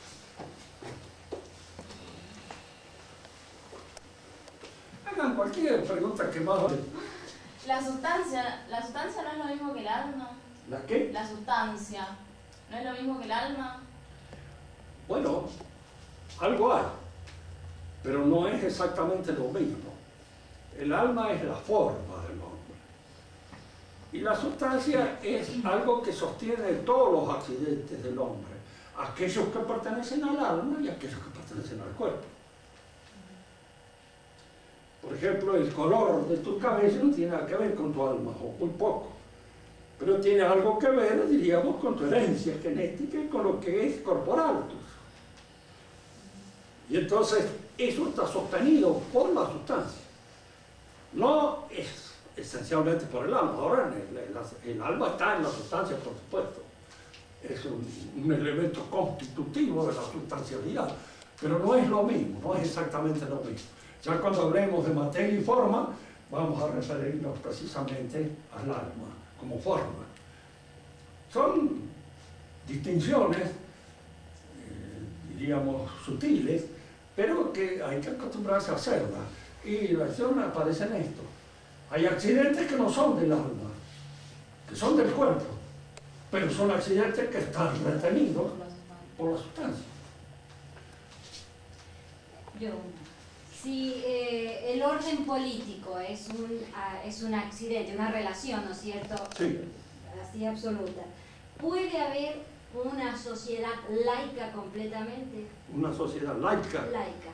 Hagan cualquier pregunta que más... La sustancia no es lo mismo que el alma. ¿La qué? La sustancia, ¿no es lo mismo que el alma? Bueno, algo hay, pero no es exactamente lo mismo. El alma es la forma del hombre. Y la sustancia es algo que sostiene todos los accidentes del hombre. Aquellos que pertenecen al alma y aquellos que pertenecen al cuerpo. Por ejemplo, el color de tu cabello no tiene nada que ver con tu alma, o muy poco. Pero tiene algo que ver, diríamos, con tu herencia genética y con lo que es corporal tuyo. Y entonces, eso está sostenido por la sustancia. No es esencialmente por el alma. Ahora, el alma está en la sustancia, por supuesto. Es un elemento constitutivo de la sustancialidad. Pero no es lo mismo, no es exactamente lo mismo. Ya cuando hablemos de materia y forma, vamos a referirnos precisamente al alma como forma. Son distinciones, diríamos, sutiles, pero que hay que acostumbrarse a hacerlas. Y la acción aparece en esto. Hay accidentes que no son del alma, que son del cuerpo, pero son accidentes que están retenidos por la sustancia. Si el orden político es un accidente, una relación, ¿no es cierto? Sí. Así absoluta. ¿Puede haber una sociedad laica completamente? Una sociedad laica. Laica.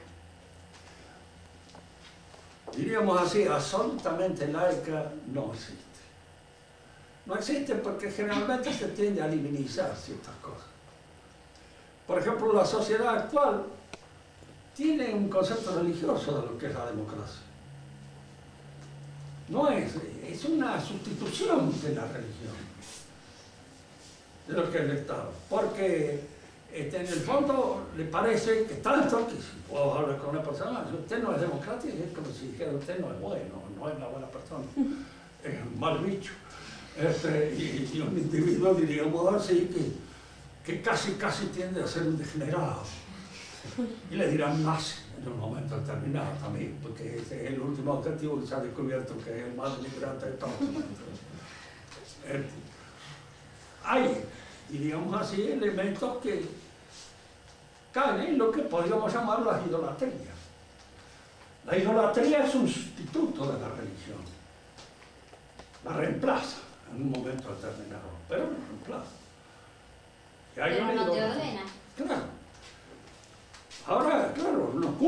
Diríamos así, absolutamente laica no existe. No existe porque generalmente se tiende a divinizar ciertas cosas. Por ejemplo, la sociedad actual tiene un concepto religioso de lo que es la democracia. No es una sustitución de la religión, de lo que es el Estado. Porque en el fondo le parece que tanto que si puedo hablar con una persona, si usted no es democrático, es como si dijera usted no es bueno, no es una buena persona, es un mal bicho. Y un individuo, diríamos así, que casi tiende a ser un degenerado. Y le dirán nazi en un momento determinado también, porque ese es el último objetivo que se ha descubierto, que es el más deliberante de todos. Hay, diríamos así, elementos que caen en lo que podríamos llamar la idolatría. La idolatría es un sustituto de la religión. La reemplaza en un momento determinado, pero la reemplaza. Pero no te ordena. Claro. Ahora, claro,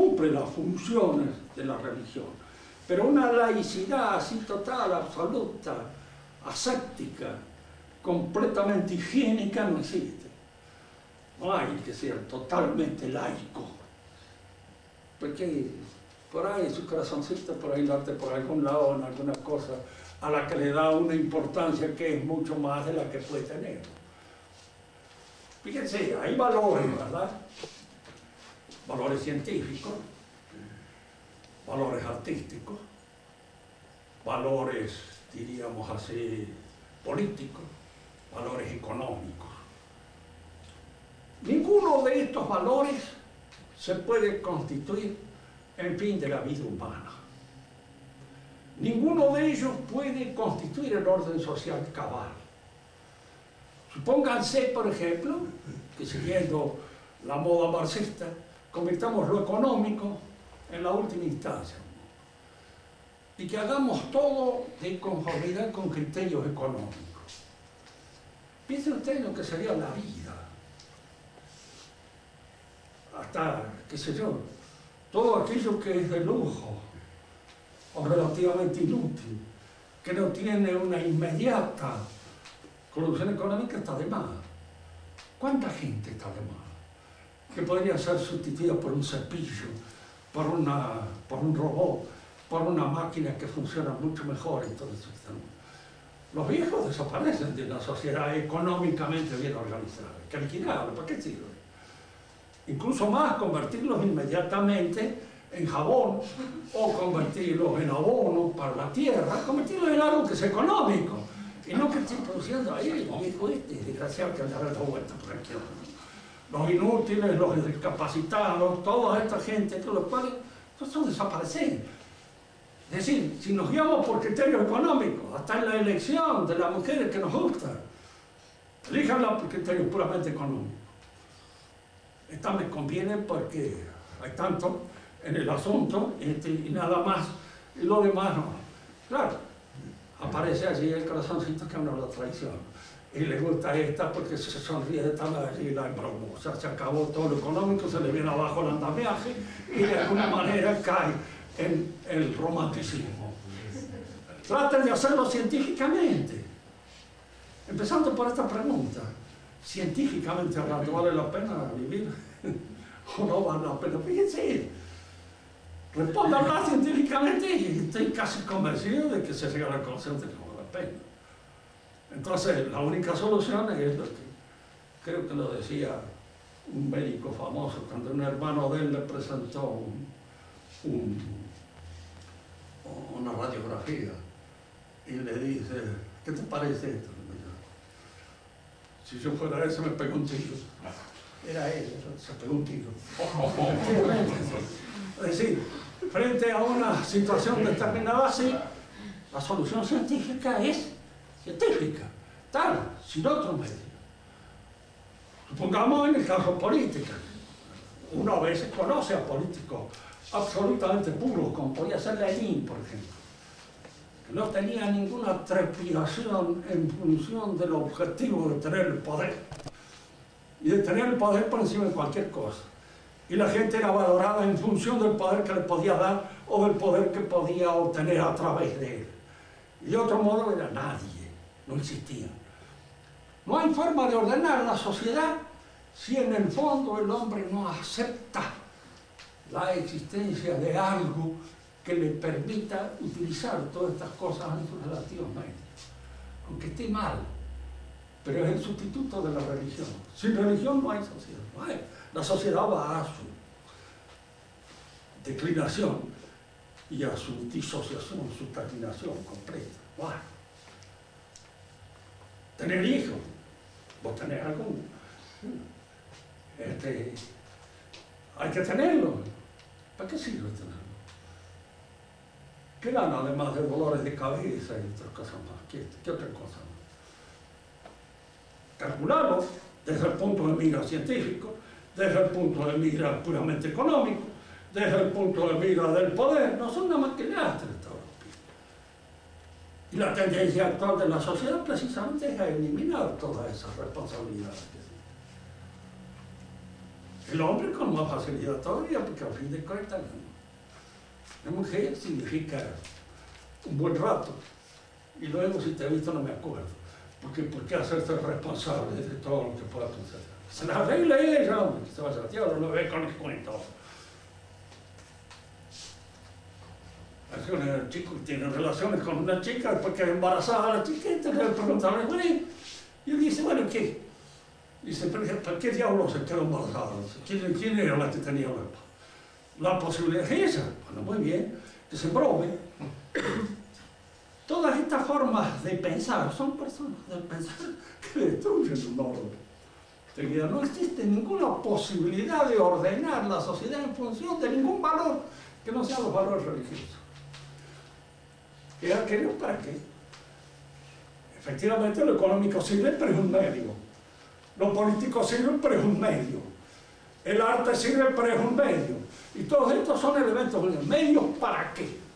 cumple las funciones de la religión. Pero una laicidad así total, absoluta, aséptica, completamente higiénica no existe. No hay que ser totalmente laico. Porque por ahí su corazoncito, por ahí late por algún lado en alguna cosa a la que le da una importancia que es mucho más de la que puede tener. Fíjense, hay valores, ¿verdad? Valores científicos, valores artísticos, valores, diríamos así, políticos, valores económicos. Ninguno de estos valores se puede constituir en fin de la vida humana. Ninguno de ellos puede constituir el orden social cabal. Supónganse, por ejemplo, que siguiendo la moda marxista, convirtamos lo económico en la última instancia y que hagamos todo de conformidad con criterios económicos. Piensen ustedes lo que sería la vida. Hasta, qué sé yo, todo aquello que es de lujo o relativamente inútil, que no tiene una inmediata producción económica, está de más. ¿Cuánta gente está de más? Que podría ser sustituida por un cepillo, por un robot, por una máquina que funciona mucho mejor y todo eso. Los viejos desaparecen de una sociedad económicamente bien organizada. Hay que liquidarlos, ¿para qué sirve? Incluso más, convertirlos inmediatamente en jabón o convertirlos en abono para la tierra, convertirlos en algo que sea económico y no que esté produciendo ahí el viejo desgraciado que anda dando vueltas por aquí. Los inútiles, los discapacitados, toda esta gente, todos los cuales son desaparecer. Es decir, si nos guiamos por criterios económicos, hasta en la elección de las mujeres que nos gustan, elíjanla por criterios puramente económicos. Esta me conviene porque hay tanto en el asunto y nada más, y lo demás no. Claro, aparece allí el corazoncito que uno lo traiciona. Y le gusta esta porque se sonríe de tal y la embromó. O sea, se acabó todo lo económico, se le viene abajo el andamiaje y de alguna manera cae en el romanticismo. Traten de hacerlo científicamente. Empezando por esta pregunta. Científicamente hablando, ¿vale la pena vivir? ¿O no vale la pena? Fíjense. Respóndanla científicamente y estoy casi convencido de que se llega a la conclusión de que no vale la pena. Entonces, la única solución es lo que creo que lo decía un médico famoso cuando un hermano de él le presentó una radiografía y le dice, ¿qué te parece esto? Si yo fuera él, se me pegó un tiro. Era él, se pegó un tiro. Es decir, frente a una situación determinada así, la solución científica es científica, tal, sin otro medio. Supongamos en el caso político. Uno a veces conoce a políticos absolutamente puros, como podía ser Lenin, por ejemplo, que no tenía ninguna trepidación en función del objetivo de tener el poder, y de tener el poder por encima de cualquier cosa. Y la gente era valorada en función del poder que le podía dar o del poder que podía obtener a través de él. Y de otro modo era nadie, no existía. No hay forma de ordenar la sociedad si en el fondo el hombre no acepta la existencia de algo que le permita utilizar todas estas cosas en sus relativos medios. Aunque esté mal, pero es el sustituto de la religión. Sin religión no hay sociedad. No hay. La sociedad va a su declinación y a su disociación, su terminación completa. No hay. Tener hijos, vos tenés alguno. Hay que tenerlo. ¿Para qué sirve tenerlo? ¿Qué dan además de dolores de cabeza y otras cosas más? ¿Qué otra cosa más? Calcularlo desde el punto de mira científico, desde el punto de mira puramente económico, desde el punto de mira del poder, no son nada más que lastres todos. Y la tendencia actual de la sociedad precisamente es a eliminar todas esas responsabilidades. El hombre con más facilidad todavía, porque al fin de cuentas, la mujer significa un buen rato. Y luego, si te he visto, no me acuerdo. Porque ¿por qué hacerte responsable de todo lo que pueda suceder? Se la arregle ella, hombre, que se vaya a tierra, no ve con el cuento. Es que un chico tiene relaciones con una chica, después queda embarazada la chiquita, le preguntaron, bueno, y él dice, bueno, ¿qué? Dice, ¿para qué diablos se quedó embarazada? ¿Quién era la que tenía la posibilidad? Ella. Bueno, muy bien, que se brome. Todas estas formas de pensar son personas de pensar que destruyen un orden. No existe ninguna posibilidad de ordenar la sociedad en función de ningún valor que no sean los valores religiosos. ¿Y aquello para qué? Efectivamente, lo económico sirve, pero es un medio. Lo político sirve, pero es un medio. El arte sirve, pero es un medio. Y todos estos son elementos medios ¿para qué?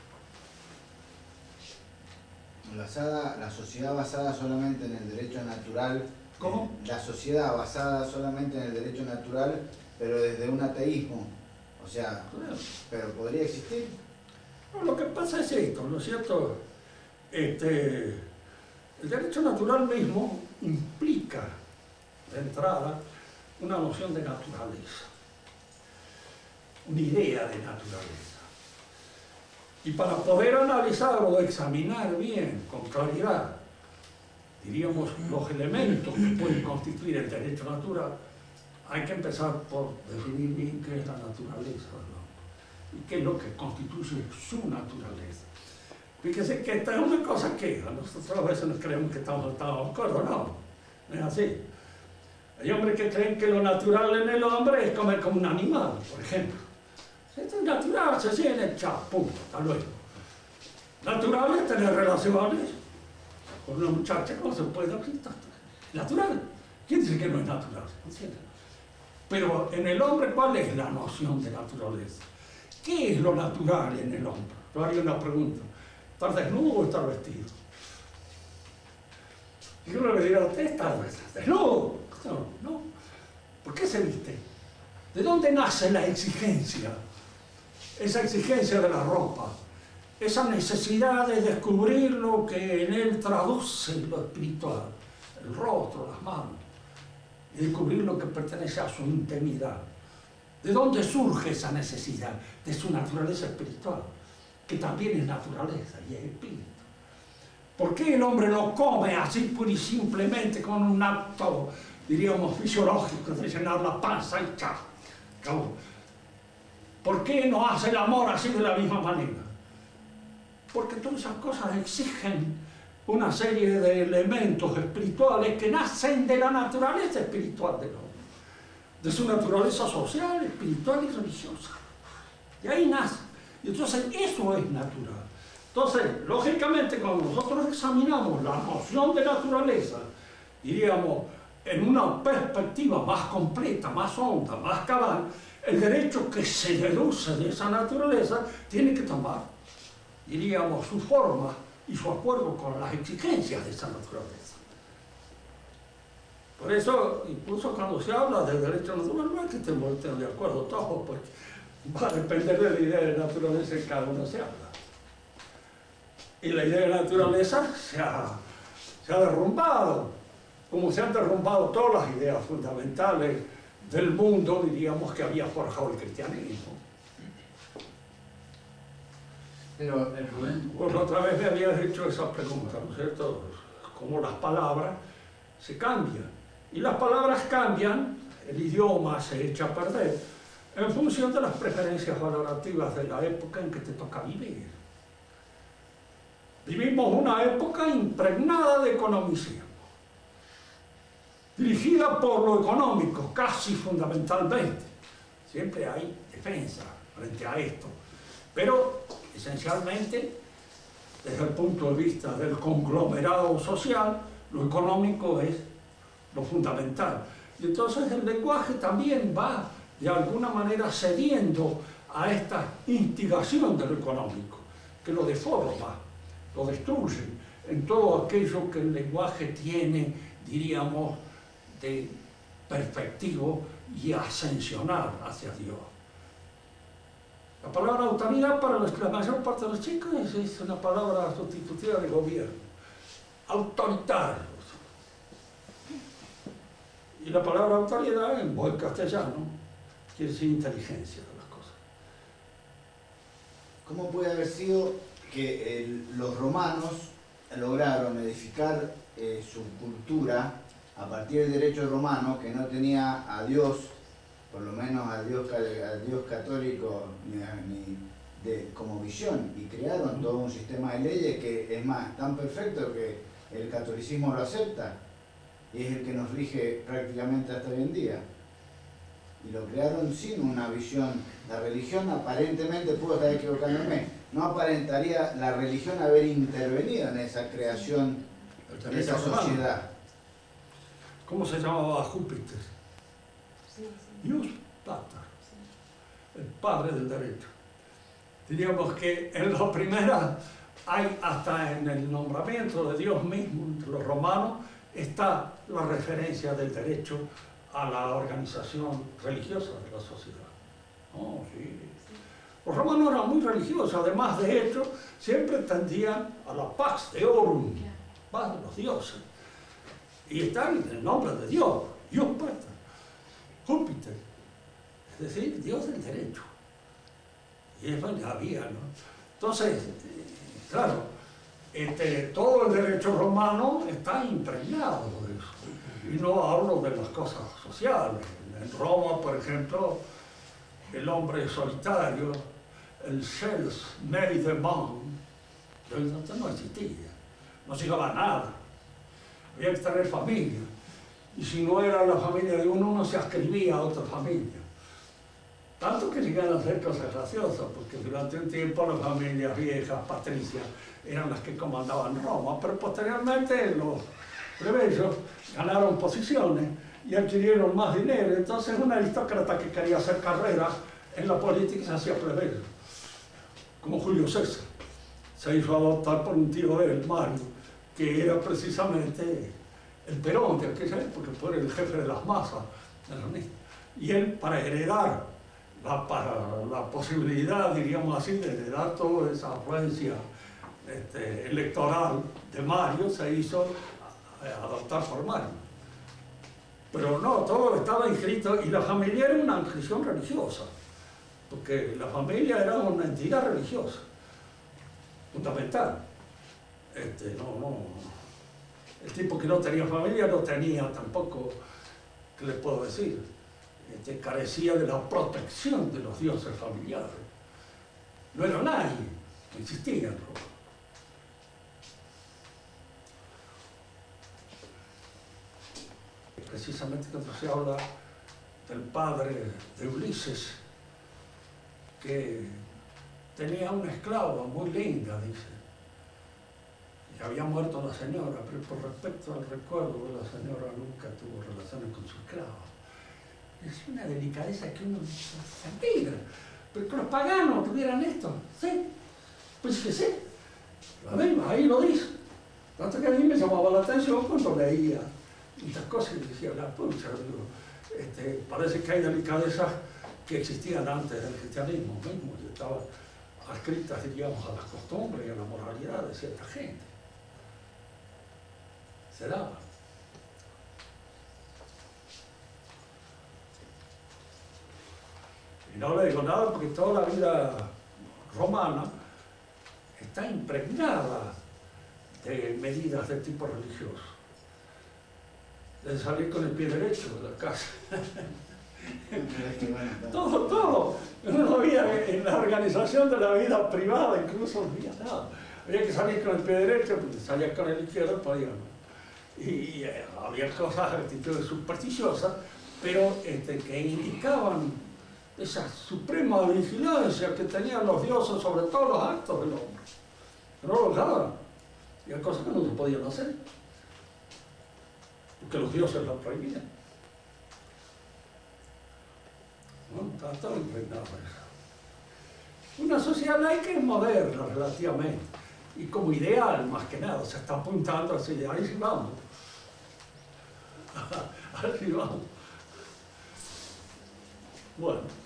La sociedad basada solamente en el derecho natural. ¿Cómo? La sociedad basada solamente en el derecho natural, pero desde un ateísmo. O sea, pero podría existir. No, lo que pasa es esto, ¿no es cierto? El derecho natural mismo implica, de entrada, una noción de naturaleza, una idea de naturaleza. Y para poder analizar o examinar bien, con claridad, diríamos, los elementos que pueden constituir el derecho natural, hay que empezar por definir bien qué es la naturaleza del hombre y qué es lo que constituye su naturaleza. Fíjese que esta es una cosa que nosotros a veces nos creemos que estamos de acuerdo, no es así. Hay hombres que creen que lo natural en el hombre es comer como un animal, por ejemplo. Esto es natural, se siente, chao, punto, hasta luego. Natural es tener relaciones con una muchacha como se puede occitar. Natural. ¿Quién dice que no es natural? Pero en el hombre, ¿cuál es la noción de naturaleza? ¿Qué es lo natural en el hombre? Yo haría una pregunta. ¿Estar desnudo o estar vestido? Y uno le diría, ¿usted está desnudo? No. ¿Por qué se viste? ¿De dónde nace la exigencia? Esa exigencia de la ropa, esa necesidad de descubrir lo que en él traduce lo espiritual, el rostro, las manos, y descubrir lo que pertenece a su intimidad. ¿De dónde surge esa necesidad? De su naturaleza espiritual, que también es naturaleza y es espíritu. ¿Por qué el hombre no come así pura y simplemente con un acto, diríamos, fisiológico de llenar la panza y chao? ¿Por qué no hace el amor así de la misma manera? Porque todas esas cosas exigen una serie de elementos espirituales que nacen de la naturaleza espiritual del hombre, de su naturaleza social, espiritual y religiosa. Y ahí nace. Y entonces eso es natural. Entonces, lógicamente, cuando nosotros examinamos la noción de naturaleza, diríamos, en una perspectiva más completa, más honda, más cabal, el derecho que se deduce de esa naturaleza tiene que tomar, diríamos, su forma y su acuerdo con las exigencias de esa naturaleza. Por eso, incluso cuando se habla del derecho natural, no es que estemos de acuerdo todos, pues va a depender de la idea de naturaleza que cada uno se habla. Y la idea de naturaleza se ha derrumbado, como se han derrumbado todas las ideas fundamentales del mundo, diríamos, que había forjado el cristianismo. Pero, Rubén... Pues otra vez me habías hecho esa pregunta, ¿no es cierto? Cómo las palabras se cambian. Y las palabras cambian, el idioma se echa a perder, en función de las preferencias valorativas de la época en que te toca vivir. Vivimos una época impregnada de economicismo, dirigida por lo económico, casi fundamentalmente. Siempre hay defensa frente a esto, pero esencialmente, desde el punto de vista del conglomerado social, lo económico es lo fundamental. Y entonces el lenguaje también va, de alguna manera, cediendo a esta instigación de lo económico, que lo deforma, lo destruye en todo aquello que el lenguaje tiene, diríamos, de perfectivo y ascensional hacia Dios. La palabra autoridad para la mayor parte de los chicos es una palabra sustitutiva de gobierno, autoritario. Y la palabra autoridad en buen castellano quiere decir inteligencia de las cosas. ¿Cómo puede haber sido que los romanos lograron edificar su cultura a partir del derecho romano, que no tenía a Dios, por lo menos al Dios católico como visión, y crearon todo un sistema de leyes que es más, tan perfecto que el catolicismo lo acepta y es el que nos rige prácticamente hasta hoy en día? Y lo crearon sin una visión. La religión aparentemente, puedo estar equivocándome, no aparentaría la religión haber intervenido en esa creación de esa sociedad. ¿Cómo se llamaba Júpiter? Sí, sí. Dios Pater, el padre del derecho. Diríamos que en la primera, hay hasta en el nombramiento de Dios mismo, entre los romanos, está la referencia del derecho a la organización religiosa de la sociedad. Oh, sí. Los romanos eran muy religiosos, además de hecho, siempre tendían a la Pax Deorum, paz de los dioses. Y están en el nombre de Dios, Dios Pater, Júpiter, es decir, Dios del derecho. Y eso ya había, ¿no? Entonces, claro, todo el derecho romano está impregnado de eso. Y no hablo de las cosas sociales. En Roma, por ejemplo, el hombre solitario, el Cels Meridemon, que hoy no existía, no se llegaba a nada. Había que tener familia. Y si no era la familia de uno se ascribía a otra familia. Tanto que llegaron a hacer cosas graciosas, porque durante un tiempo las familias viejas, patricias, eran las que comandaban Roma, pero posteriormente los plebeyos ganaron posiciones y adquirieron más dinero. Entonces un aristócrata que quería hacer carrera en la política se hacía plebeyo, como Julio César. Se hizo adoptar por un tío de él, Mario, que era precisamente el Perón de aquella época, fue el jefe de las masas. Y él, para heredar la posibilidad, diríamos así, de heredar toda esa afluencia electoral de Mario, se hizo adoptar por Mario. Pero no, todo estaba inscrito, y la familia era una inscripción religiosa, porque la familia era una entidad religiosa, fundamental. El tipo que no tenía familia no tenía tampoco, ¿qué le puedo decir? Carecía de la protección de los dioses familiares. No era nadie, no existía en Roma. Precisamente cuando se habla del padre de Ulises, que tenía una esclava muy linda, dice, y había muerto la señora, pero por respecto al recuerdo de la señora nunca tuvo relaciones con su esclava. Es una delicadeza que uno se admira. Pero que los paganos tuvieran esto, ¿sí? Pues que sí, la misma, ahí lo dice. Tanto que a mí me llamaba la atención cuando leía estas cosas y decía, la pucha, digo, parece que hay delicadezas que existían antes del cristianismo mismo, y estaban adscritas, diríamos, a las costumbres y a la moralidad de cierta gente. Se daba. Y no le digo nada porque toda la vida romana está impregnada de medidas de tipo religioso. De salir con el pie derecho de la casa. Todo. No había, en la organización de la vida privada incluso no había nada. Había que salir con el pie derecho, porque salía con el izquierdo, podía, ¿no? Y había cosas, actitudes supersticiosas, pero que indicaban esa suprema vigilancia que tenían los dioses sobre todos los actos del hombre. No lo dejaban. Había cosas que no se podían hacer, porque los dioses las prohibían. ¿No? Está todo impregnado eso. Una sociedad laica es moderna relativamente, y como ideal más que nada, se está apuntando así, ahí sí vamos. Así vamos. Bueno.